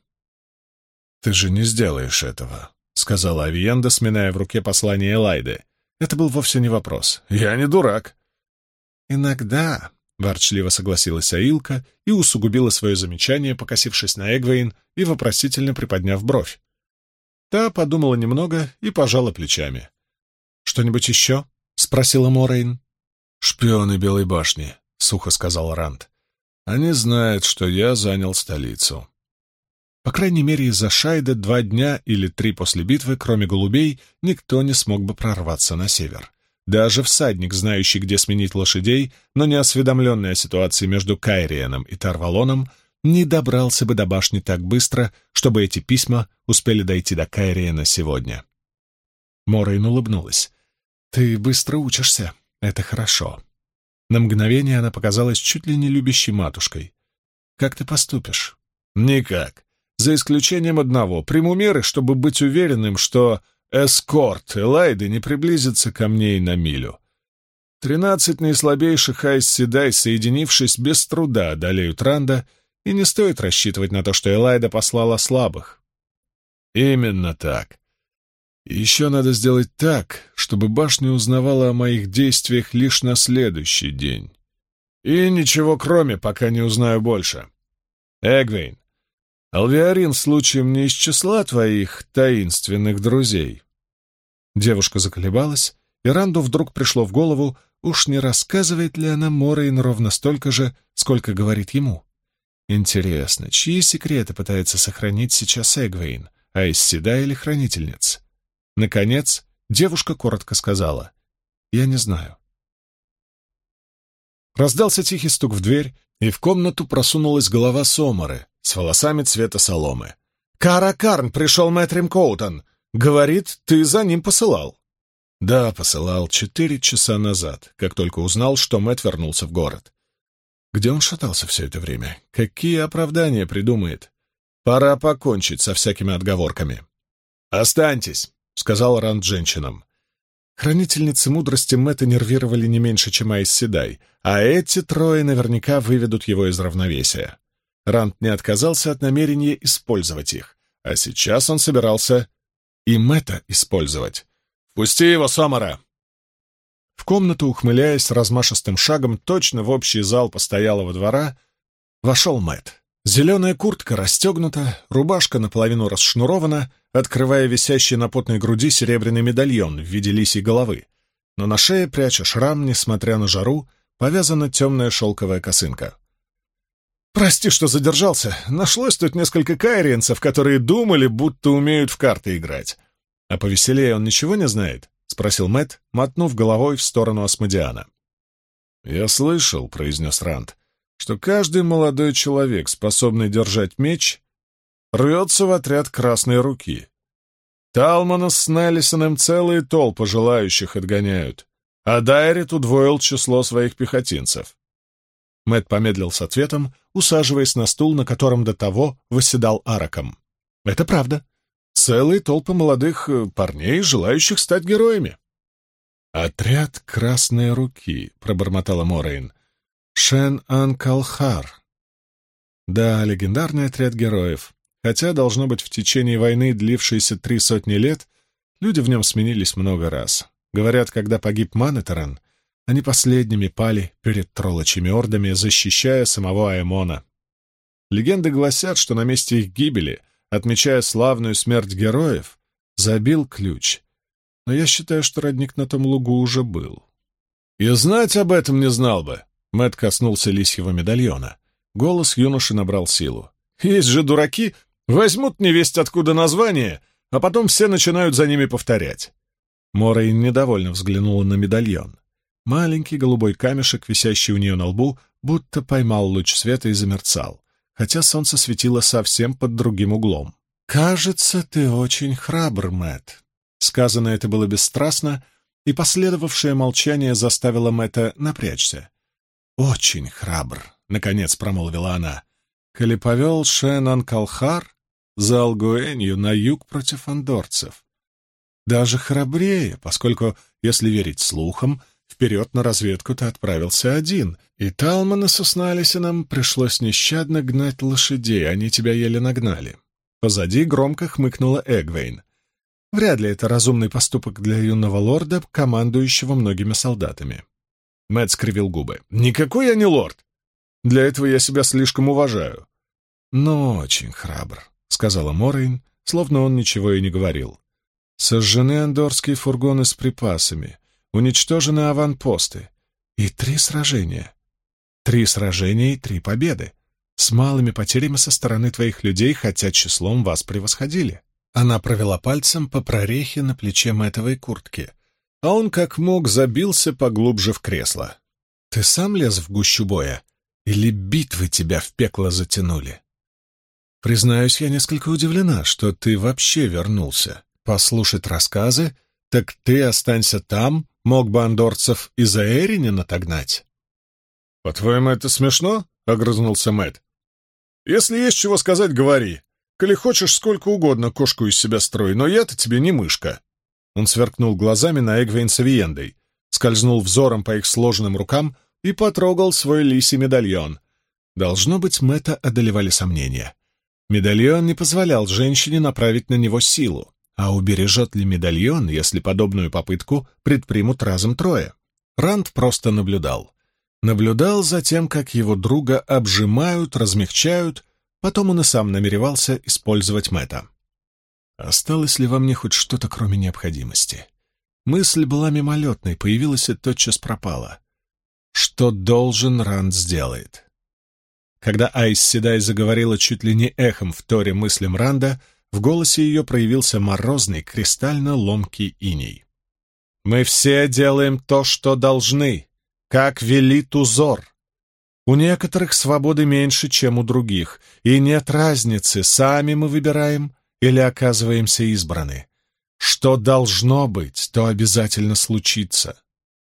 «Ты же не сделаешь этого», — сказала Авиенда, сминая в руке послание Элайды. Это был вовсе не вопрос. «Я не дурак». «Иногда», — ворчливо согласилась Аилка и усугубила свое замечание, покосившись на Эгвейн и вопросительно приподняв бровь. Та подумала немного и пожала плечами. «Что-нибудь еще?» — спросила Морейн. «Шпионы Белой башни», — сухо сказал Ранд. «Они знают, что я занял столицу». По крайней мере, из-за Шайда 2 дня или 3 после битвы, кроме голубей, никто не смог бы прорваться на север. Даже всадник, знающий, где сменить лошадей, но не осведомленный о ситуации между Кайриеном и Тарвалоном, не добрался бы до башни так быстро, чтобы эти письма успели дойти до Кайриена сегодня. Морейн улыбнулась. «Ты быстро учишься. Это хорошо». На мгновение она показалась чуть ли не любящей матушкой. «Как ты поступишь?» «Никак. За исключением одного. Приму меры, чтобы быть уверенным, что эскорт Элайды не приблизится ко мне и на милю. 13 наислабейших Айс Седай, соединившись, без труда одолеют Ранда и не стоит рассчитывать на то, что Элайда послала слабых. Именно так. И еще надо сделать так, чтобы башня узнавала о моих действиях лишь на следующий день. И ничего кроме, пока не узнаю больше. Эгвейн, Алвиарин случаем не из числа твоих таинственных друзей?» Девушка заколебалась, и Ранду вдруг пришло в голову, уж не рассказывает ли она Морейн ровно столько же, сколько говорит ему. Интересно, чьи секреты пытается сохранить сейчас Эгвейн, Айс Седай или Хранительниц? Наконец, девушка коротко сказала: «Я не знаю». Раздался тихий стук в дверь, и в комнату просунулась голова Сомары с волосами цвета соломы. «Кара Карн, пришел Мэтрим Коутон. Говорит, ты за ним посылал». «Да, посылал 4 часа назад, как только узнал, что Мэт вернулся в город. Где он шатался все это время? Какие оправдания придумает? Пора покончить со всякими отговорками». «Останьтесь», — сказал Ранд женщинам. Хранительницы мудрости Мэтта нервировали не меньше, чем Айс Седай, а эти трое наверняка выведут его из равновесия. Ранд не отказался от намерения использовать их, а сейчас он собирался и Мэтта использовать. «Пусти его, Сомара!» В комнату, ухмыляясь размашистым шагом точно в общий зал постоялого двора, вошел Мэтт. Зеленая куртка расстегнута, рубашка наполовину расшнурована, открывая висящий на потной груди серебряный медальон в виде лисьей головы, но на шее, пряча шрам, несмотря на жару, повязана темная шелковая косынка. «Прости, что задержался. Нашлось тут несколько кайриенцев, которые думали, будто умеют в карты играть. А повеселее он ничего не знает?» — спросил Мэтт, мотнув головой в сторону Асмодиана. «Я слышал», — произнес Ранд, — «что каждый молодой человек, способный держать меч, рвется в отряд Красной Руки. Талмана с Неллисоном целые толпы желающих отгоняют, а Дайрит удвоил число своих пехотинцев». Мэтт помедлил с ответом, усаживаясь на стул, на котором до того восседал Араком. «Это правда. Целые толпы молодых парней, желающих стать героями». «Отряд Красной Руки», — пробормотала Морейн. «Шен-Ан-Калхар». Да, легендарный отряд героев. Хотя, должно быть, в течение войны, длившейся 300 лет, люди в нем сменились много раз. Говорят, когда погиб Манетерен, они последними пали перед троллочьими ордами, защищая самого Аэмона. Легенды гласят, что на месте их гибели, отмечая славную смерть героев, забил ключ. Но я считаю, что родник на том лугу уже был. «И знать об этом не знал бы!» Мэтт коснулся лисьего медальона. Голос юноши набрал силу. «Есть же дураки, возьмут невесть откуда название, а потом все начинают за ними повторять». Морейн недовольно взглянула на медальон. Маленький голубой камешек, висящий у нее на лбу, будто поймал луч света и замерцал, хотя солнце светило совсем под другим углом. «Кажется, ты очень храбр, Мэтт». Сказано это было бесстрастно, и последовавшее молчание заставило Мэтта напрячься. «Очень храбр», — наконец промолвила она. «Коли повел Шен-Ан-Калхар за Алгуэнью на юг против андорцев. Даже храбрее, поскольку, если верить слухам, вперед на разведку ты отправился один, и Талмана с Усналисином пришлось нещадно гнать лошадей, они тебя еле нагнали». Позади громко хмыкнула Эгвейн. Вряд ли это разумный поступок для юного лорда, командующего многими солдатами. Мэтт скривил губы. «Никакой я не лорд! Для этого я себя слишком уважаю». «Но очень храбр», — сказала Морейн, словно он ничего и не говорил. «Сожжены андорские фургоны с припасами, уничтожены аванпосты. И 3 сражения. 3 сражения и 3 победы. С малыми потерями со стороны твоих людей, хотя числом вас превосходили». Она провела пальцем по прорехе на плече Мэттовой куртки, а он как мог забился поглубже в кресло. «Ты сам лез в гущу боя? Или битвы тебя в пекло затянули?» «Признаюсь, я несколько удивлена, что ты вообще вернулся. Послушать рассказы, так ты останься там, мог бы андорцев и за Эринин отогнать». «По-твоему, это смешно?» — огрызнулся Мэтт. «Если есть чего сказать, говори. Коли хочешь, сколько угодно кошку из себя строй, но я-то тебе не мышка». Он сверкнул глазами на Эгвейн с Авиендой, скользнул взором по их сложенным рукам и потрогал свой лисий медальон. Должно быть, Мэтта одолевали сомнения. Медальон не позволял женщине направить на него силу, а убережет ли медальон, если подобную попытку предпримут разом трое? Ранд просто наблюдал. Наблюдал за тем, как его друга обжимают, размягчают, потом он и сам намеревался использовать Мэтта. Осталось ли во мне хоть что-то, кроме необходимости? Мысль была мимолетной, появилась и тотчас пропала. Что должен Ранд сделает? Когда Айс Седай заговорила чуть ли не эхом в торе мыслям Ранда, в голосе ее проявился морозный, кристально-ломкий иней. «Мы все делаем то, что должны, как велит узор. У некоторых свободы меньше, чем у других, и нет разницы, сами мы выбираем или оказываемся избраны. Что должно быть, то обязательно случится».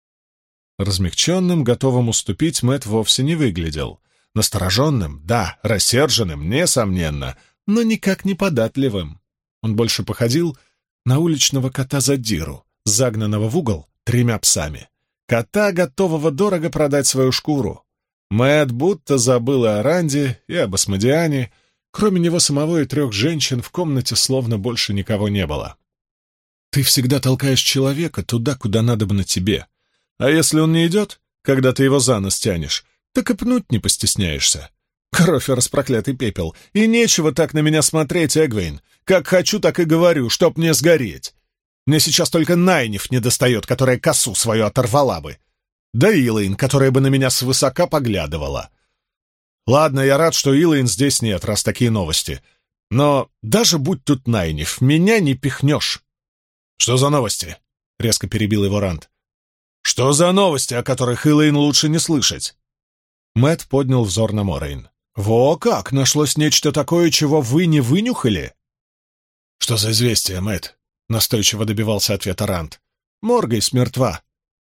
Размягченным, готовым уступить, Мэтт вовсе не выглядел. Настороженным, да, рассерженным, несомненно, но никак не податливым. Он больше походил на уличного кота Задиру, загнанного в угол 3 псами. Кота, готового дорого продать свою шкуру. Мэтт будто забыл о Ранде и об Асмодиане. Кроме него самого и 3 женщин в комнате словно больше никого не было. Ты всегда толкаешь человека туда, куда надобно тебе. А если он не идет, когда ты его за нос тянешь, так и пнуть не постесняешься. Кровь и распроклятый пепел. И нечего так на меня смотреть, Эгвейн. Как хочу, так и говорю, чтоб мне сгореть. Мне сейчас только Найниф недостает, которая косу свою оторвала бы. Да Илэйн, которая бы на меня свысока поглядывала. Ладно, я рад, что Илэйн здесь нет, раз такие новости. Но даже будь тут Найниф, меня не пихнешь. «Что за новости?» — резко перебил его Ранд. «Что за новости, о которых Илэйн лучше не слышать?» Мэтт поднял взор на Морейн. «Во как! Нашлось нечто такое, чего вы не вынюхали?» «Что за известие, Мэтт?» — настойчиво добивался ответа Ранд. «Моргейс мертва».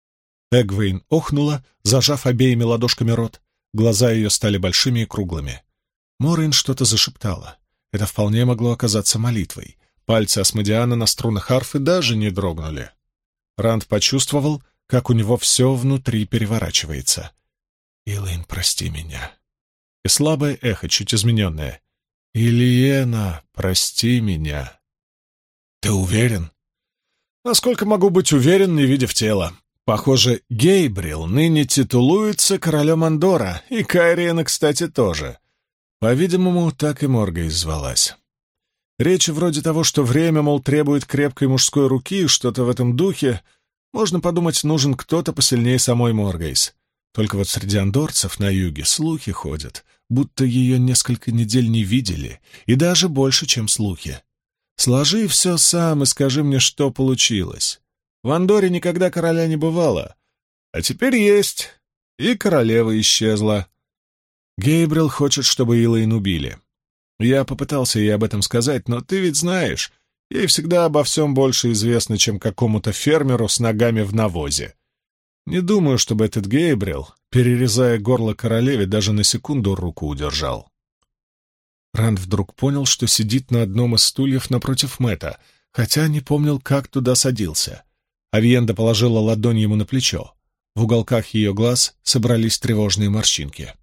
Эгвейн охнула, зажав обеими ладошками рот. Глаза ее стали большими и круглыми. Морейн что-то зашептала. Это вполне могло оказаться молитвой. Пальцы Асмодиана на струнах арфы даже не дрогнули. Ранд почувствовал, как у него все внутри переворачивается. «Илэйн, прости меня». И слабое эхо, чуть измененное. «Илиена, прости меня». «Ты уверен?» «Насколько могу быть уверен, не видев тела. Похоже, Гейбрил ныне титулуется королем Андора, и Кайриена, кстати, тоже. По-видимому, так и Моргейс звалась. Речи вроде того, что время, мол, требует крепкой мужской руки, что-то в этом духе. Можно подумать, нужен кто-то посильнее самой Моргейс. Только вот среди андорцев на юге слухи ходят, будто ее несколько недель не видели, и даже больше, чем слухи. Сложи все сам и скажи мне, что получилось. В Андоре никогда короля не бывало, а теперь есть, и королева исчезла. Гейбрил хочет, чтобы Илэйн убили. Я попытался ей об этом сказать, но ты ведь знаешь, ей всегда обо всем больше известно, чем какому-то фермеру с ногами в навозе. Не думаю, чтобы этот Гейбрил, перерезая горло королеве, даже на секунду руку удержал». Ранд вдруг понял, что сидит на одном из стульев напротив Мэтта, хотя не помнил, как туда садился. Авиенда положила ладонь ему на плечо. В уголках ее глаз собрались тревожные морщинки.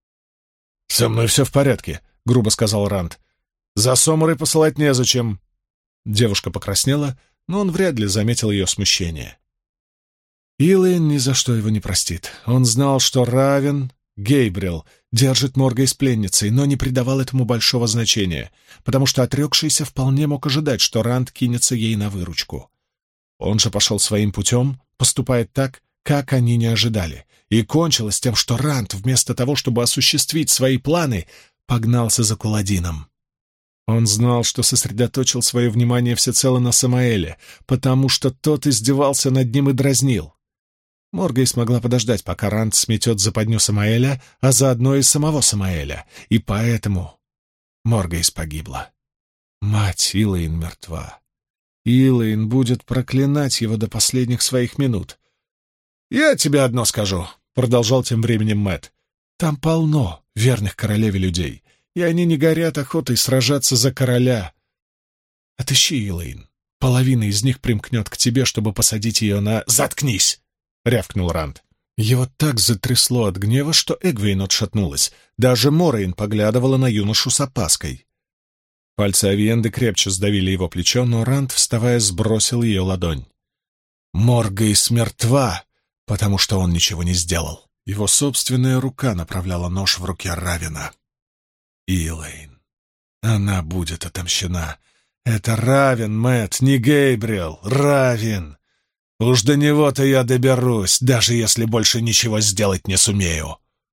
«Со мной все в порядке», — грубо сказал Ранд. «За Соморой посылать незачем». Девушка покраснела, но он вряд ли заметил ее смущение. Илэйн ни за что его не простит. Он знал, что Равен, Гейбрил, держит Моргейс пленницей, но не придавал этому большого значения, потому что отрекшийся вполне мог ожидать, что Ранд кинется ей на выручку. Он же пошел своим путем, поступая так, как они не ожидали, и кончилось тем, что Ранд, вместо того, чтобы осуществить свои планы, погнался за Куладином. Он знал, что сосредоточил свое внимание всецело на Самаэле, потому что тот издевался над ним и дразнил. Моргейс смогла подождать, пока Ранд сметет западню Самаэля, а заодно и самого Самаэля, и поэтому Моргейс погибла. Мать Илэйн мертва. Илэйн будет проклинать его до последних своих минут. «Я тебе одно скажу», — продолжал тем временем Мэтт. «Там полно верных королеве людей, и они не горят охотой сражаться за короля. Отыщи Илэйн. Половина из них примкнет к тебе, чтобы посадить ее на...» «Заткнись!» — рявкнул Ранд. Его так затрясло от гнева, что Эгвейн отшатнулась. Даже Морейн поглядывала на юношу с опаской. Пальцы Авиенды крепче сдавили его плечо, но Ранд, вставая, сбросил ее ладонь. Моргейс мертва, потому что он ничего не сделал. Его собственная рука направляла нож в руке Равина. Илэйн. Она будет отомщена. Это Равин, Мэтт, не Гейбриэл. Равин. Уж до него-то я доберусь, даже если больше ничего сделать не сумею.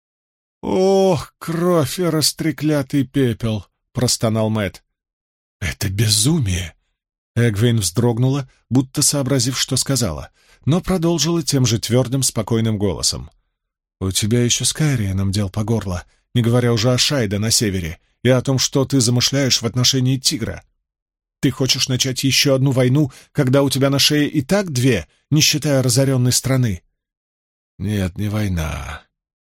«Ох, кровь и растреклятый пепел!» — простонал Мэтт. «Это безумие!» Эгвейн вздрогнула, будто сообразив, что сказала, но продолжила тем же твердым, спокойным голосом. «У тебя еще с Кайриеном дел по горло, не говоря уже о Шайде на севере и о том, что ты замышляешь в отношении Тигра. Ты хочешь начать еще одну войну, когда у тебя на шее и так две, не считая разоренной страны?» «Нет, не война.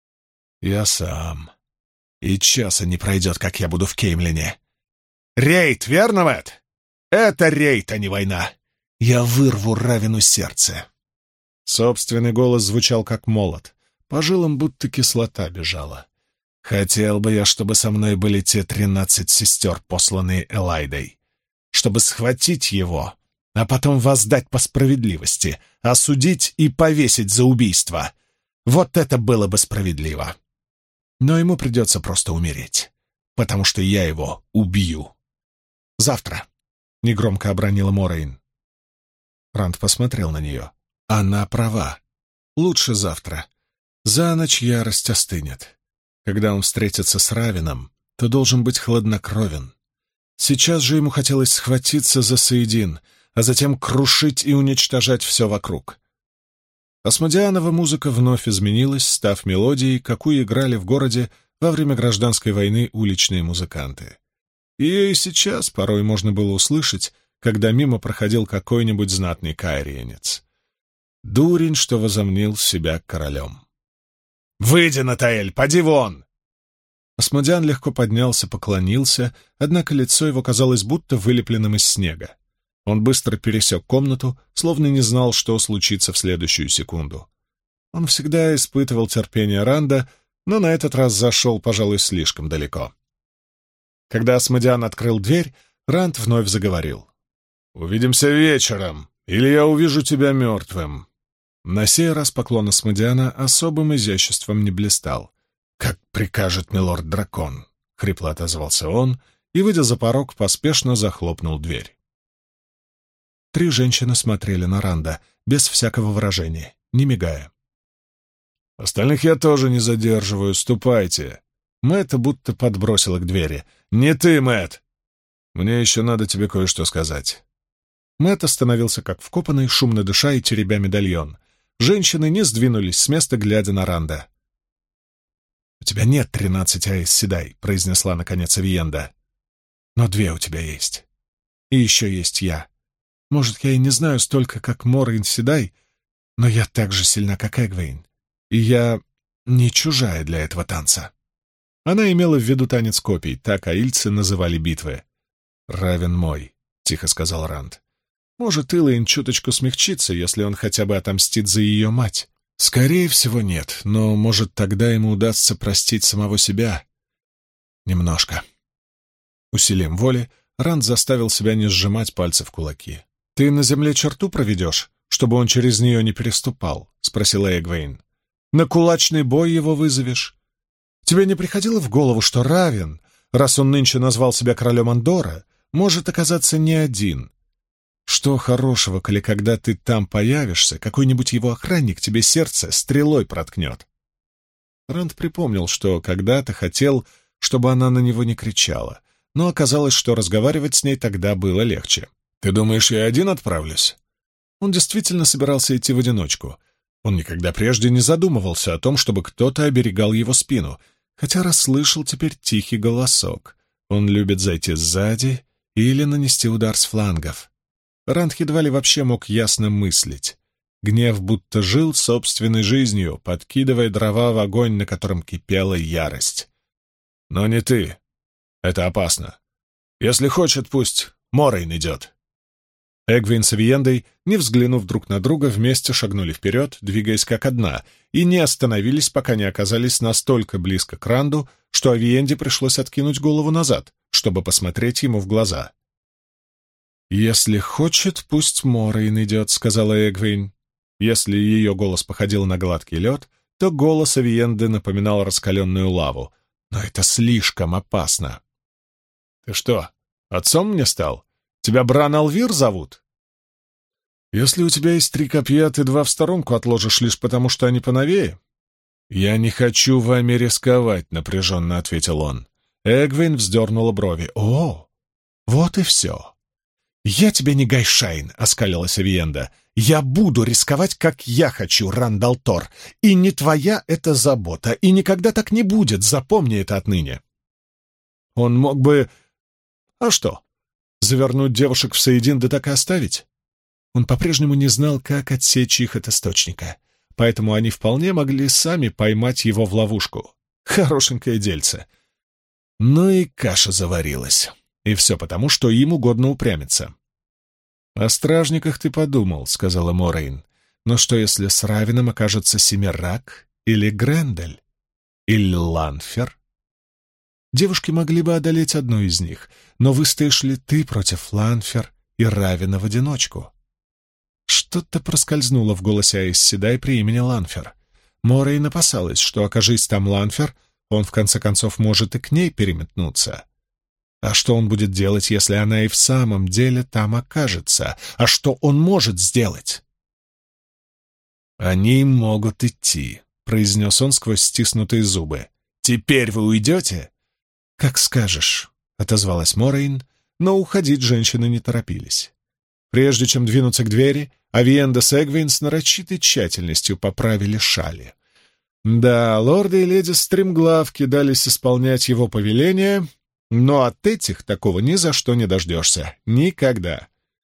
Я сам. И часа не пройдет, как я буду в Кеймлине. Рейд, верно, Мэтт? Это рейд, а не война. Я вырву Равину сердце». Собственный голос звучал как молот. По жилам будто кислота бежала. «Хотел бы я, чтобы со мной были те 13 сестер, посланные Элайдой. Чтобы схватить его, а потом воздать по справедливости, осудить и повесить за убийство. Вот это было бы справедливо. Но ему придется просто умереть, потому что я его убью. Завтра», — негромко обронила Морейн. Ранд посмотрел на нее. Она права. Лучше завтра. За ночь ярость остынет. Когда он встретится с Равином, то должен быть хладнокровен. Сейчас же ему хотелось схватиться за Саидин, а затем крушить и уничтожать все вокруг. Асмодианова музыка вновь изменилась, став мелодией, какую играли в городе во время гражданской войны уличные музыканты. Ее и сейчас порой можно было услышать, когда мимо проходил какой-нибудь знатный кайриенец. Дурень, что возомнил себя королем. «Выйди, Натаэль, поди вон!» Асмодиан легко поднялся, поклонился, однако лицо его казалось будто вылепленным из снега. Он быстро пересек комнату, словно не знал, что случится в следующую секунду. Он всегда испытывал терпение Ранда, но на этот раз зашел, пожалуй, слишком далеко. Когда Асмодиан открыл дверь, Ранд вновь заговорил. «Увидимся вечером, или я увижу тебя мертвым». На сей раз поклон Асмодиана особым изяществом не блистал. «Как прикажет милорд-дракон», — хрипло отозвался он и, выйдя за порог, поспешно захлопнул дверь. 3 женщины смотрели на Ранда, без всякого выражения, не мигая. «Остальных я тоже не задерживаю, ступайте». Мэтта будто подбросила к двери. «Не ты, Мэтт! Мне еще надо тебе кое-что сказать». Мэтт остановился как вкопанный, шумно дыша и теребя медальон. Женщины не сдвинулись с места, глядя на Ранда. «У тебя нет 13 Аэс Седай», — произнесла наконец Авиенда. «Но 2 у тебя есть. И еще есть я. Может, я и не знаю столько, как Морейн Седай, но я так же сильна, как Эгвейн. И я не чужая для этого танца». Она имела в виду танец копий, так аильцы называли битвы. «Равен мой», — тихо сказал Ранд. «Может, Илэйн чуточку смягчится, если он хотя бы отомстит за ее мать. Скорее всего, нет, но, может, тогда ему удастся простить самого себя. Немножко». Усилием воли Ранд заставил себя не сжимать пальцы в кулаки. «Ты на земле черту проведешь, чтобы он через нее не переступал?» — спросила Эгвейн. «На кулачный бой его вызовешь? Тебе не приходило в голову, что Равен, раз он нынче назвал себя королем Андора, может оказаться не один? Что хорошего, коли когда ты там появишься, какой-нибудь его охранник тебе сердце стрелой проткнет?» Ранд припомнил, что когда-то хотел, чтобы она на него не кричала, но оказалось, что разговаривать с ней тогда было легче. «Ты думаешь, я один отправлюсь?» Он действительно собирался идти в одиночку. Он никогда прежде не задумывался о том, чтобы кто-то оберегал его спину, хотя расслышал теперь тихий голосок. Он любит зайти сзади или нанести удар с флангов. Ранд едва ли вообще мог ясно мыслить. Гнев будто жил собственной жизнью, подкидывая дрова в огонь, на котором кипела ярость. «Но не ты. Это опасно. Если хочет, пусть Морейн идет». Эгвин с Авиендой, не взглянув друг на друга, вместе шагнули вперед, двигаясь как одна, и не остановились, пока не оказались настолько близко к Ранду, что Авиенде пришлось откинуть голову назад, чтобы посмотреть ему в глаза. «Если хочет, пусть Морейн идет», — сказала Эгвин. Если ее голос походил на гладкий лед, то голос Авиенды напоминал раскаленную лаву. «Но это слишком опасно». «Ты что, отцом мне стал? Тебя Бран-Алвир зовут?» «Если у тебя есть 3 копья, ты 2 в сторонку отложишь лишь потому, что они поновее». «Я не хочу вами рисковать», — напряженно ответил он. Эгвин вздернула брови. «О, вот и все». «Я тебе не Гайшайн», — оскалилась Авиенда. «Я буду рисковать, как я хочу, Рандалтор, и не твоя это забота, и никогда так не будет, запомни это отныне». Он мог бы... А что? Завернуть девушек в соедин да так и оставить? Он по-прежнему не знал, как отсечь их от источника, поэтому они вполне могли сами поймать его в ловушку. Хорошенькое дельце. Ну и каша заварилась. И все потому, что им угодно упрямиться. «О стражниках ты подумал», — сказала Морейн. «Но что, если с Равином окажется Семирак или Грендель? Или Ланфер?» Девушки могли бы одолеть одну из них, но выстоишь ли ты против Ланфер и Равина в одиночку? Что-то проскользнуло в голосе Аис Седай при имени Ланфер. Морейн опасалась, что, окажись там Ланфер, он в конце концов может и к ней переметнуться. А что он будет делать, если она и в самом деле там окажется? А что он может сделать? «Они могут идти», — произнес он сквозь стиснутые зубы. «Теперь вы уйдете?» «Как скажешь», — отозвалась Морейн, но уходить женщины не торопились. Прежде чем двинуться к двери, Авиенда с Эгвин с нарочитой тщательностью поправили шали. Да, лорды и леди стремглав кидались исполнять его повеления, но от этих такого ни за что не дождешься. Никогда.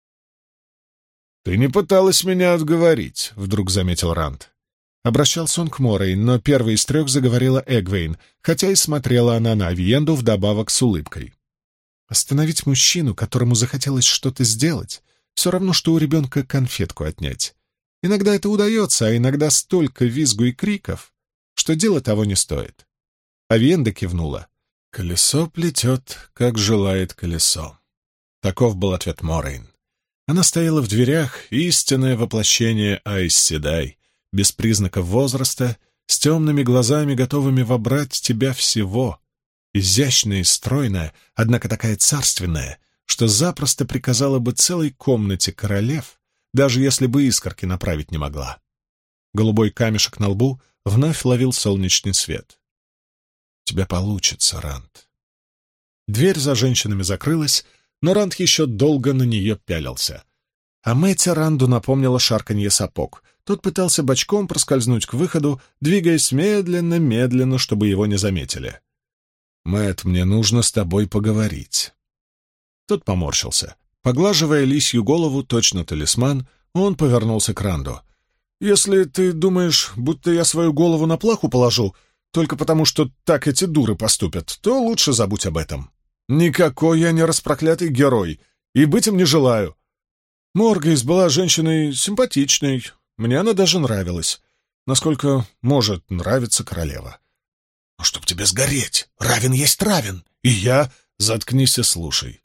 «Ты не пыталась меня отговорить», — вдруг заметил Ранд. Обращался он к Морейн, но первой из 3 заговорила Эгвейн, хотя и смотрела она на Авиенду вдобавок с улыбкой. Остановить мужчину, которому захотелось что-то сделать, все равно, что у ребенка конфетку отнять. Иногда это удается, а иногда столько визгу и криков, что дело того не стоит. Авиенда кивнула. «Колесо плетет, как желает колесо». Таков был ответ Морейн. Она стояла в дверях, истинное воплощение Аис Седай, без признаков возраста, с темными глазами, готовыми вобрать тебя всего. Изящная и стройная, однако такая царственная, что запросто приказала бы целой комнате королев, даже если бы искорки направить не могла. Голубой камешек на лбу вновь ловил солнечный свет. «У тебя получится, Ранд». Дверь за женщинами закрылась, но Ранд еще долго на нее пялился. А Мэтти Ранду напомнила шарканье сапог. Тот пытался бочком проскользнуть к выходу, двигаясь медленно-медленно, чтобы его не заметили. «Мэтт, мне нужно с тобой поговорить». Тот поморщился. Поглаживая лисью голову, точно талисман, он повернулся к Ранду. «Если ты думаешь, будто я свою голову на плаху положу, только потому, что так эти дуры поступят, то лучше забудь об этом. Никакой я не распроклятый герой, и быть им не желаю. Моргейс была женщиной симпатичной, мне она даже нравилась, насколько может нравиться королева. Но чтоб тебе сгореть, Равен есть Равен, и я... Заткнись и слушай.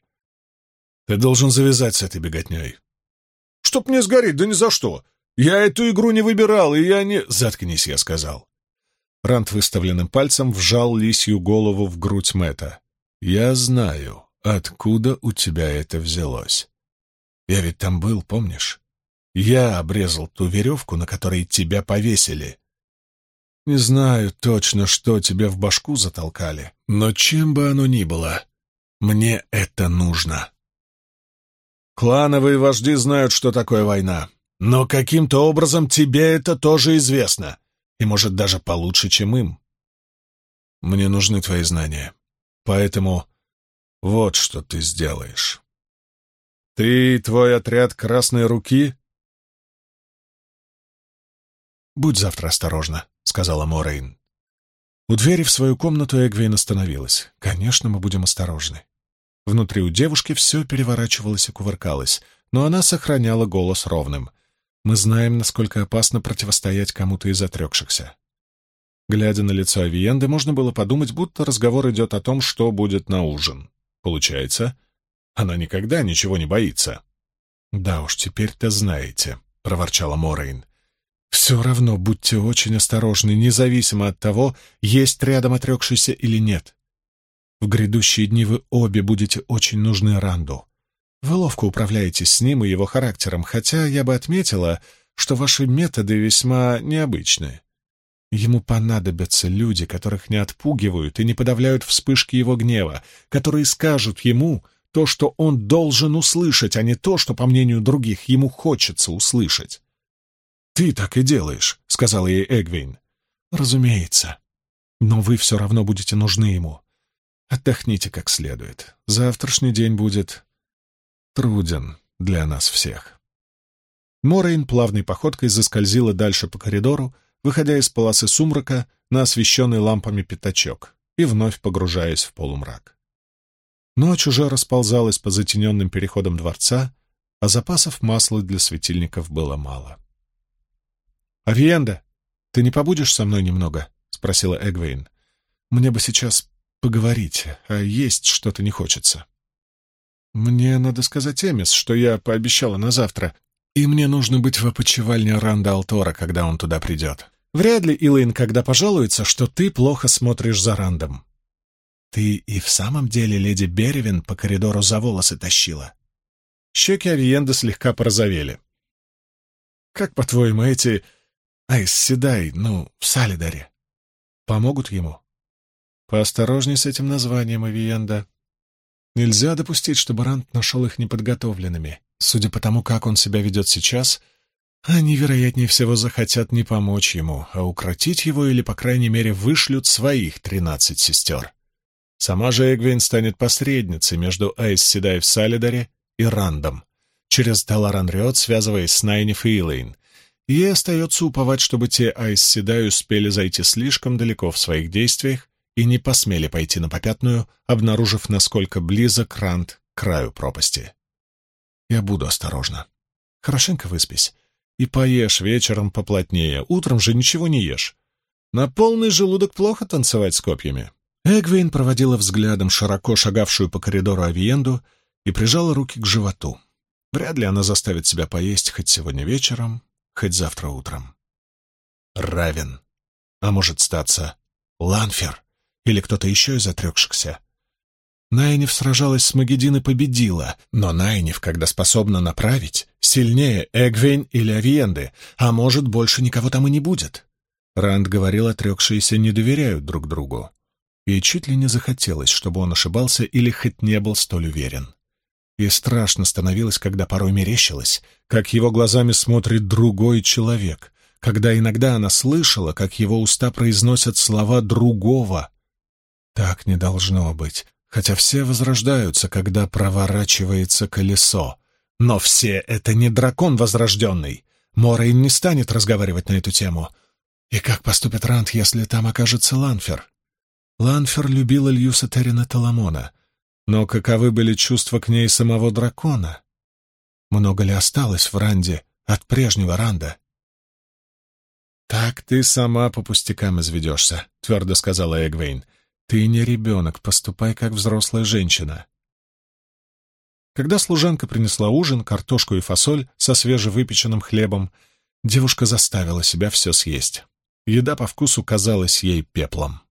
Ты должен завязать с этой беготней. Чтоб мне сгореть, да ни за что. Я эту игру не выбирал, и я не... Заткнись, я сказал. Ранд выставленным пальцем вжал лисью голову в грудь Мэтта. «Я знаю, откуда у тебя это взялось. Я ведь там был, помнишь? Я обрезал ту веревку, на которой тебя повесили. Не знаю точно, что тебе в башку затолкали, но чем бы оно ни было, мне это нужно. Клановые вожди знают, что такое война, но каким-то образом тебе это тоже известно, и, может, даже получше, чем им. Мне нужны твои знания, поэтому вот что ты сделаешь. Ты и твой отряд Красной Руки... «Будь завтра осторожна», — сказала Морейн. У двери в свою комнату Эгвейн остановилась. «Конечно, мы будем осторожны». Внутри у девушки все переворачивалось и кувыркалось, но она сохраняла голос ровным. «Мы знаем, насколько опасно противостоять кому-то из отрекшихся». Глядя на лицо Авиенды, можно было подумать, будто разговор идет о том, что будет на ужин. Получается, она никогда ничего не боится. «Да уж, теперь-то знаете», — проворчала Морейн. «Все равно будьте очень осторожны, независимо от того, есть рядом отрекшийся или нет. В грядущие дни вы обе будете очень нужны Ранду. Вы ловко управляетесь с ним и его характером, хотя я бы отметила, что ваши методы весьма необычны. Ему понадобятся люди, которых не отпугивают и не подавляют вспышки его гнева, которые скажут ему то, что он должен услышать, а не то, что, по мнению других, ему хочется услышать. «Ты так и делаешь», — сказала ей Эгвейн. «Разумеется. Но вы все равно будете нужны ему. Отдохните как следует. Завтрашний день будет труден для нас всех». Морейн плавной походкой заскользила дальше по коридору, выходя из полосы сумрака на освещенный лампами пятачок и вновь погружаясь в полумрак. Ночь уже расползалась по затененным переходам дворца, а запасов масла для светильников было мало. «Авиенда, ты не побудешь со мной немного?» — спросила Эгвейн. «Мне бы сейчас поговорить, а есть что-то не хочется». «Мне надо сказать Эмис, что я пообещала на завтра, и мне нужно быть в опочивальне Ранда Алтора, когда он туда придет. Вряд ли Илэйн когда пожалуется, что ты плохо смотришь за Рандом». «Ты и в самом деле леди Беревин по коридору за волосы тащила?» Щеки Авиенды слегка порозовели. «Как, по-твоему, эти Айс Седай, в Салидаре, помогут ему?» «Поосторожней с этим названием, Авиенда. Нельзя допустить, чтобы Ранд нашел их неподготовленными. Судя по тому, как он себя ведет сейчас, они, вероятнее всего, захотят не помочь ему, а укротить его или, по крайней мере, вышлют своих 13 сестер. Сама же Эгвейн станет посредницей между Айс Седай в Салидаре и Рандом, через Таларан-Риот, связываясь с Найниф и Илэйн. Ей остается уповать, чтобы те Айс Седай успели зайти слишком далеко в своих действиях и не посмели пойти на попятную, обнаружив, насколько близок Ранд к краю пропасти. «Я буду осторожна. Хорошенько выспись и поешь вечером поплотнее. Утром же ничего не ешь. На полный желудок плохо танцевать с копьями». Эгвейн проводила взглядом широко шагавшую по коридору Авиенду и прижала руки к животу. Вряд ли она заставит себя поесть хоть сегодня вечером, хоть завтра утром. Равен. А может статься Ланфер или кто-то еще из отрекшихся. Найниф сражалась с Магедин и победила, но Найниф, когда способна направить, сильнее Эгвейн или Авиенды, а может, больше никого там и не будет. Ранд говорил, отрекшиеся не доверяют друг другу. Ей чуть ли не захотелось, чтобы он ошибался или хоть не был столь уверен. И страшно становилось, когда порой мерещилось, как его глазами смотрит другой человек, когда иногда она слышала, как его уста произносят слова другого. Так не должно быть, хотя все возрождаются, когда проворачивается колесо. Но все — это не дракон возрожденный. Морейн не станет разговаривать на эту тему. И как поступит Ранд, если там окажется Ланфер? Ланфер любила Льюса Террина Таламона, но каковы были чувства к ней самого дракона? Много ли осталось в Ранде от прежнего Ранда? «Так ты сама по пустякам изведешься», — твердо сказала Эгвейн. «Ты не ребенок, поступай как взрослая женщина». Когда служанка принесла ужин, картошку и фасоль со свежевыпеченным хлебом, девушка заставила себя все съесть. Еда по вкусу казалась ей пеплом.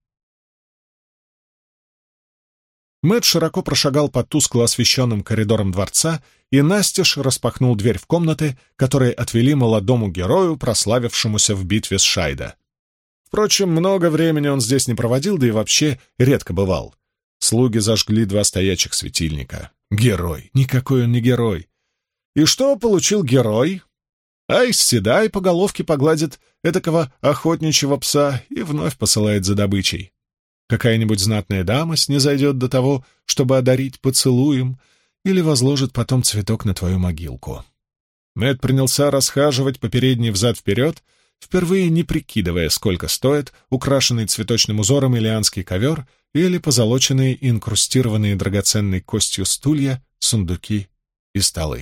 Мэтт широко прошагал по тускло освещенным коридорам дворца и настежь распахнул дверь в комнаты, которые отвели молодому герою, прославившемуся в битве с Шайда. Впрочем, много времени он здесь не проводил, да и вообще редко бывал. Слуги зажгли 2 стоячих светильника. Герой! Никакой он не герой! И что получил герой? Айс Седай по головке погладит этакого охотничьего пса и вновь посылает за добычей. Какая-нибудь знатная дама снизойдет до того, чтобы одарить поцелуем, или возложит потом цветок на твою могилку. Мэтт принялся расхаживать по передней взад-вперед, впервые не прикидывая, сколько стоит украшенный цветочным узором илианский ковер или позолоченные инкрустированные драгоценной костью стулья, сундуки и столы.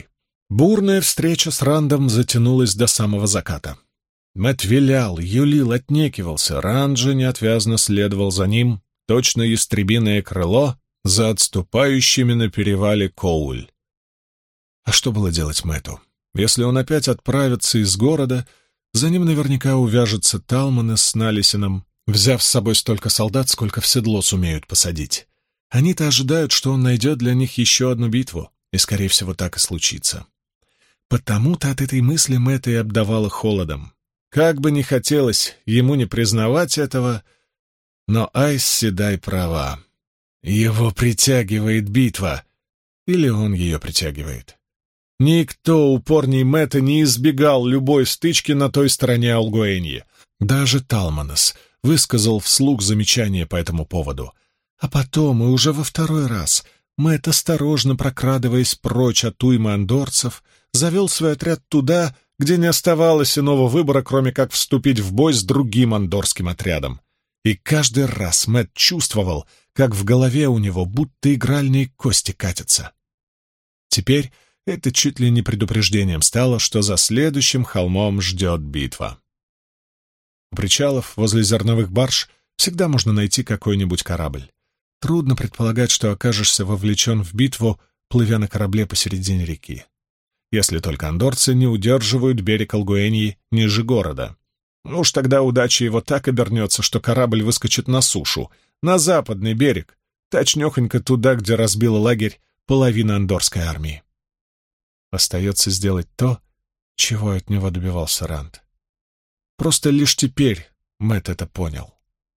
Бурная встреча с Рандом затянулась до самого заката. Мэтт вилял, юлил, отнекивался, Ранд же неотвязно следовал за ним, точно ястребиное крыло, за отступающими на перевале Коуль. А что было делать Мэтту? Если он опять отправится из города, за ним наверняка увяжется Талман с Налисином, взяв с собой столько солдат, сколько в седло сумеют посадить. Они-то ожидают, что он найдет для них еще одну битву, и, скорее всего, так и случится. Потому-то от этой мысли Мэтта и обдавало холодом. Как бы ни хотелось ему не признавать этого, но Айс Седай права. Его притягивает битва. Или он ее притягивает. Никто упорней Мэтта не избегал любой стычки на той стороне Алгуэньи. Даже Талманос высказал вслух замечание по этому поводу. А потом, и уже во второй раз, Мэтт, осторожно прокрадываясь прочь от уймы андорцев, завел свой отряд туда, где не оставалось иного выбора, кроме как вступить в бой с другим андорским отрядом. И каждый раз Мэтт чувствовал, как в голове у него будто игральные кости катятся. Теперь это чуть ли не предупреждением стало, что за следующим холмом ждет битва. У причалов возле зерновых барж всегда можно найти какой-нибудь корабль. Трудно предполагать, что окажешься вовлечен в битву, плывя на корабле посередине реки. Если только андорцы не удерживают берег Алгуэньи ниже города. Уж тогда удача его так обернется, что корабль выскочит на сушу, на западный берег, точнёхонько туда, где разбила лагерь половина андорской армии. Остается сделать то, чего от него добивался Ранд. Просто лишь теперь Мэтт это понял.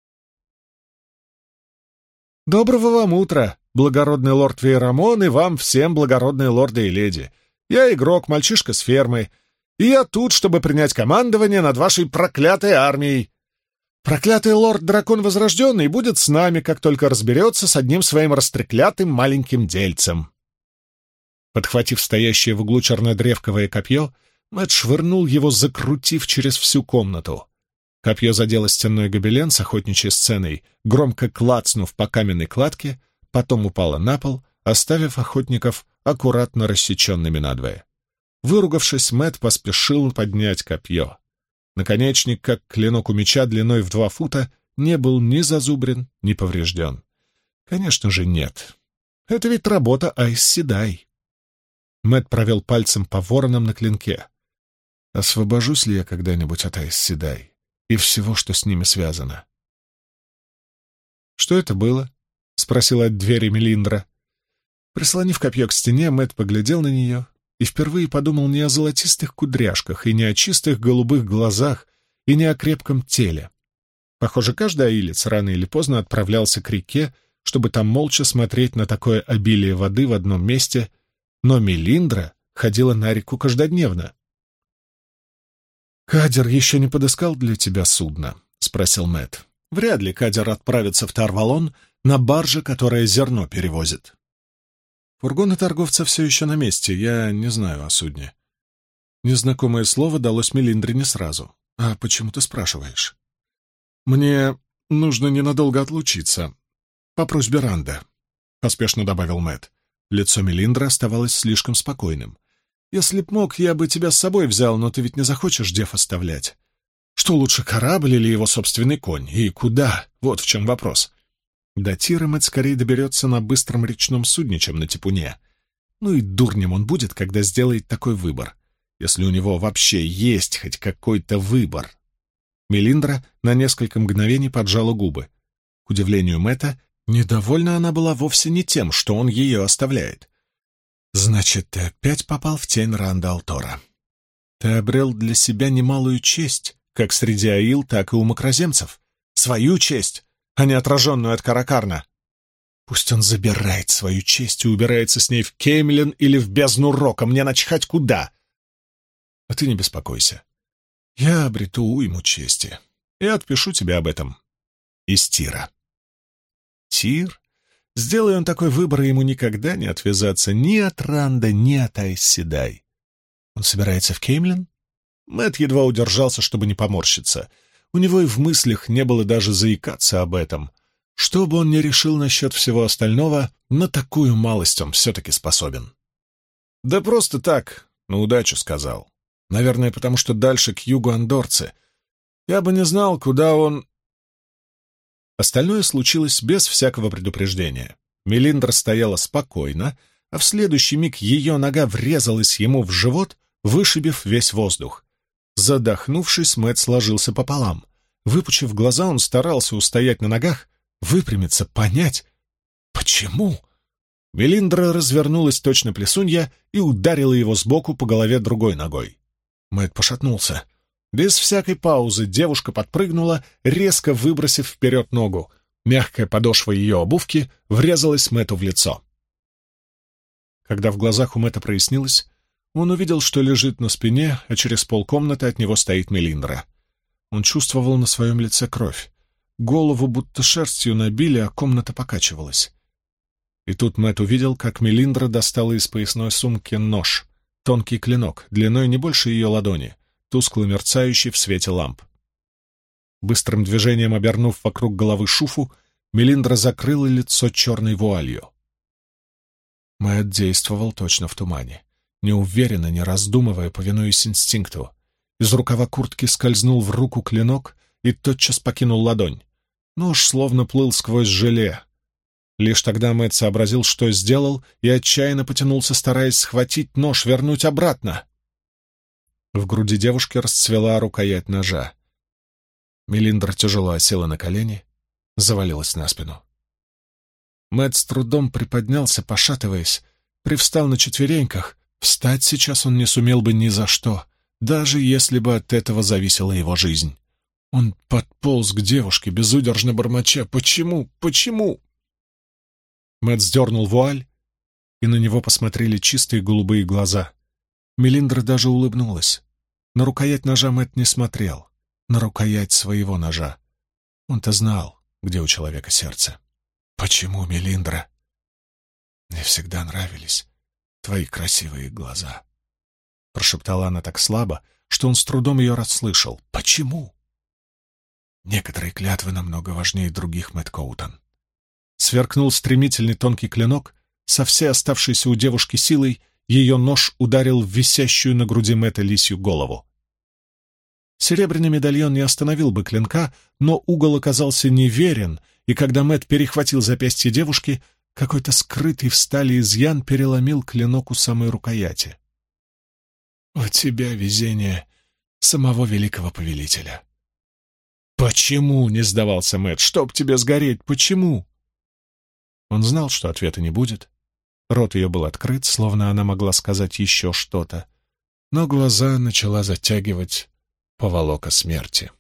«Доброго вам утра, благородный лорд Вейрамон, и вам всем, благородные лорды и леди. Я игрок, мальчишка с фермы, и я тут, чтобы принять командование над вашей проклятой армией. Проклятый лорд-дракон Возрожденный будет с нами, как только разберется с одним своим растреклятым маленьким дельцем». Подхватив стоящее в углу чернодревковое копье, Мэтт швырнул его, закрутив через всю комнату. Копье задело стенной гобелен с охотничьей сценой, громко клацнув по каменной кладке, потом упало на пол, оставив охотников аккуратно рассеченными надвое. Выругавшись, Мэтт поспешил поднять копье. Наконечник, как клинок у меча длиной в 2 фута, не был ни зазубрен, ни поврежден. Конечно же, нет. Это ведь работа Айс Седай. Мэтт провел пальцем по воронам на клинке. Освобожусь ли я когда-нибудь от Айс Седай и всего, что с ними связано? «Что это было?» — спросила от двери Мелиндра. Прислонив копье к стене, Мэтт поглядел на нее и впервые подумал не о золотистых кудряшках и не о чистых голубых глазах и не о крепком теле. Похоже, каждый аилец рано или поздно отправлялся к реке, чтобы там молча смотреть на такое обилие воды в одном месте, но Мелиндра ходила на реку каждодневно. «Кадер еще не подыскал для тебя судно?» — спросил Мэтт. «Вряд ли Кадер отправится в Тарвалон на барже, которая зерно перевозит». «Фургоны торговца все еще на месте, я не знаю о судне». Незнакомое слово далось Мелиндре не сразу. «А почему ты спрашиваешь?» «Мне нужно ненадолго отлучиться. По просьбе Ранда», — поспешно добавил Мэтт. Лицо Мелиндры оставалось слишком спокойным. «Если б мог, я бы тебя с собой взял, но ты ведь не захочешь Дев оставлять. Что лучше, корабль или его собственный конь? И куда? Вот в чем вопрос. До Тира Мэтт скорее доберется на быстром речном судне, чем на типуне. Ну и дурнем он будет, когда сделает такой выбор, если у него вообще есть хоть какой-то выбор». Мелиндра на несколько мгновений поджала губы. К удивлению Мэтта, недовольна она была вовсе не тем, что он ее оставляет. «Значит, ты опять попал в тень Ранда Алтора. Ты обрел для себя немалую честь, как среди аил, так и у макроземцев. Свою честь, а не отраженную от Каракарна. Пусть он забирает свою честь и убирается с ней в Кеймлин или в бездну Рока, мне начхать куда. А ты не беспокойся. Я обрету уйму чести и отпишу тебе об этом из Тира». Тир? Сделай он такой выбор, и ему никогда не отвязаться ни от Ранда, ни от Айс Седай. Он собирается в Кеймлин? Мэтт едва удержался, чтобы не поморщиться. У него и в мыслях не было даже заикаться об этом. Что бы он ни решил насчет всего остального, на такую малость он все-таки способен. «Да просто так, На удачу сказал. Наверное, потому что дальше к югу андорцы. Я бы не знал, куда он...» Остальное случилось без всякого предупреждения. Мелиндра стояла спокойно, а в следующий миг ее нога врезалась ему в живот, вышибив весь воздух. Задохнувшись, Мэтт сложился пополам. Выпучив глаза, он старался устоять на ногах, выпрямиться, понять, почему. Мелиндра развернулась точно плесунья и ударила его сбоку по голове другой ногой. Мэтт пошатнулся. Без всякой паузы девушка подпрыгнула, резко выбросив вперед ногу. Мягкая подошва ее обувки врезалась Мэтту в лицо. Когда в глазах у Мэтта прояснилось, он увидел, что лежит на спине, а через полкомнаты от него стоит Мелиндра. Он чувствовал на своем лице кровь. Голову будто шерстью набили, а комната покачивалась. И тут Мэтт увидел, как Мелиндра достала из поясной сумки нож, тонкий клинок, длиной не больше ее ладони, тускло мерцающий в свете ламп. Быстрым движением обернув вокруг головы шуфу, Мелиндра закрыла лицо черной вуалью. Мэтт действовал точно в тумане, неуверенно, не раздумывая, повинуясь инстинкту. Из рукава куртки скользнул в руку клинок и тотчас покинул ладонь. Нож словно плыл сквозь желе. Лишь тогда Мэтт сообразил, что сделал, и отчаянно потянулся, стараясь схватить нож, вернуть обратно. В груди девушки расцвела рукоять ножа. Мелиндра тяжело осела на колени, завалилась на спину. Мэтт с трудом приподнялся, пошатываясь, привстал на четвереньках. Встать сейчас он не сумел бы ни за что, даже если бы от этого зависела его жизнь. Он подполз к девушке, безудержно бормоча: «Почему? Почему?» Мэтт сдернул вуаль, и на него посмотрели чистые голубые глаза. Мелиндра даже улыбнулась. На рукоять ножа Мэтт не смотрел, на рукоять своего ножа. Он-то знал, где у человека сердце. «Почему, Мелиндра?» «Мне всегда нравились твои красивые глаза», — прошептала она так слабо, что он с трудом ее расслышал. «Почему?» «Некоторые клятвы намного важнее других, Мэтт Коутон». Сверкнул стремительный тонкий клинок, со всей оставшейся у девушки силой ее нож ударил в висящую на груди Мэтта лисью голову. Серебряный медальон не остановил бы клинка, но угол оказался неверен, и когда Мэтт перехватил запястье девушки, какой-то скрытый в стали изъян переломил клинок у самой рукояти. «У тебя везение самого великого повелителя». «Почему?» — не сдавался Мэтт. «Чтоб тебе сгореть, почему?» Он знал, что ответа не будет. Рот ее был открыт, словно она могла сказать еще что-то, но глаза начала затягивать поволока смерти.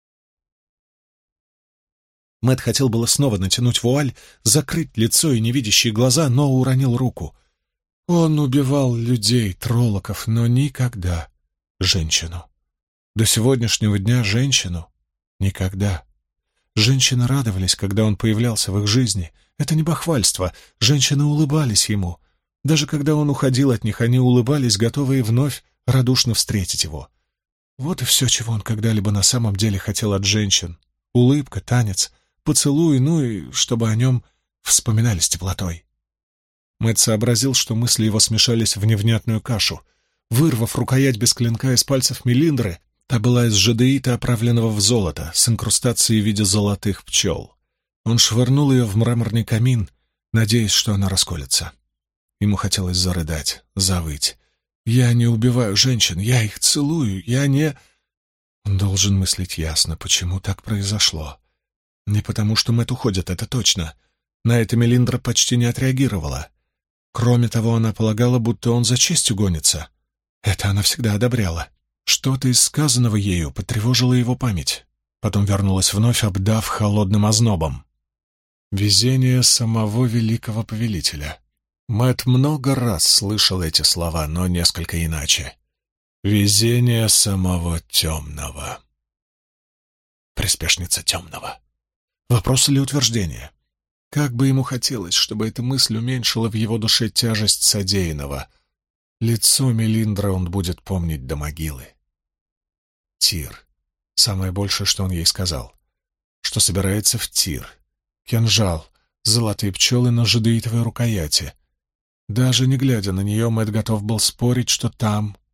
Мэтт хотел было снова натянуть вуаль, закрыть лицо и невидящие глаза, но уронил руку. Он убивал людей, троллоков, но никогда женщину. До сегодняшнего дня женщину никогда. Женщины радовались, когда он появлялся в их жизни. Это не бахвальство. Женщины улыбались ему. Даже когда он уходил от них, они улыбались, готовые вновь радушно встретить его. Вот и все, чего он когда-либо на самом деле хотел от женщин. Улыбка, танец, поцелуй, ну и чтобы о нем вспоминали с теплотой. Мэтт сообразил, что мысли его смешались в невнятную кашу. Вырвав рукоять без клинка из пальцев Мелиндры, та была из жадеита, оправленного в золото, с инкрустацией в виде золотых пчел. Он швырнул ее в мраморный камин, надеясь, что она расколется. Ему хотелось зарыдать, завыть. «Я не убиваю женщин, я их целую, я не...» Он должен мыслить ясно, почему так произошло. Не потому, что Мэтт уходит, это точно. На это Мелиндра почти не отреагировала. Кроме того, она полагала, будто он за честью гонится. Это она всегда одобряла. Что-то из сказанного ею потревожило его память. Потом вернулась вновь, обдав холодным ознобом. Везение самого великого повелителя. Мэтт много раз слышал эти слова, но несколько иначе. Везение самого темного. Приспешница темного. Вопрос или утверждение? Как бы ему хотелось, чтобы эта мысль уменьшила в его душе тяжесть содеянного. Лицо Мелиндры он будет помнить до могилы. Тир. Самое большее, что он ей сказал. Что собирается в Тир. Кинжал, золотые пчелы на жадеитовой рукояти. Даже не глядя на нее, Мэтт готов был спорить, что там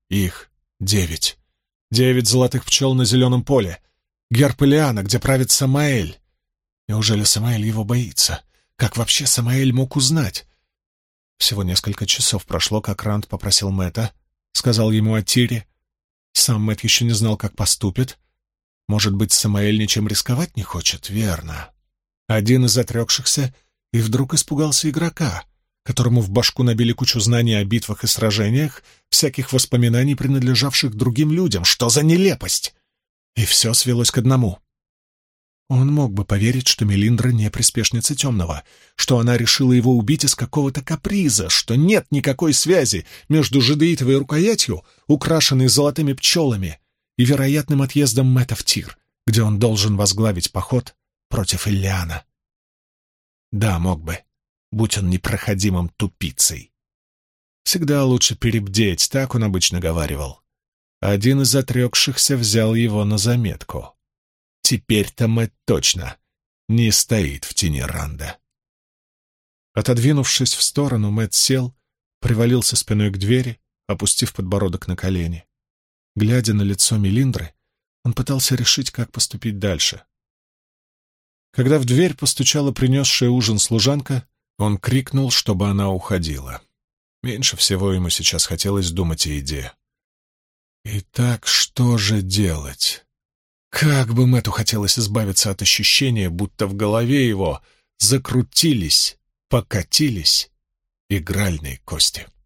Их 9. 9 золотых пчел на зеленом поле. Герб Илиана, где правит Самаэль. Неужели Самаэль его боится? Как вообще Самаэль мог узнать? Всего несколько часов прошло, как Ранд попросил Мэтта, сказал ему о Тире. Сам Мэтт еще не знал, как поступит. Может быть, Самаэль ничем рисковать не хочет? Верно. Один из отрекшихся и вдруг испугался игрока, которому в башку набили кучу знаний о битвах и сражениях, всяких воспоминаний, принадлежавших другим людям. Что за нелепость! И все свелось к одному. Он мог бы поверить, что Мелиндра не приспешница Темного, что она решила его убить из какого-то каприза, что нет никакой связи между жадеитовой рукоятью, украшенной золотыми пчелами, и вероятным отъездом Мэтта в Тир, где он должен возглавить поход против Иллиана. Да, мог бы, будь он непроходимым тупицей. Всегда лучше перебдеть, так он обычно говаривал. Один из отрекшихся взял его на заметку. Теперь-то Мэтт точно не стоит в тени Ранда. Отодвинувшись в сторону, Мэтт сел, привалился спиной к двери, опустив подбородок на колени. Глядя на лицо Мелиндры, он пытался решить, как поступить дальше. Когда в дверь постучала принесшая ужин служанка, он крикнул, чтобы она уходила. Меньше всего ему сейчас хотелось думать о еде. Итак, что же делать? Как бы Мэтту хотелось избавиться от ощущения, будто в голове его закрутились, покатились игральные кости.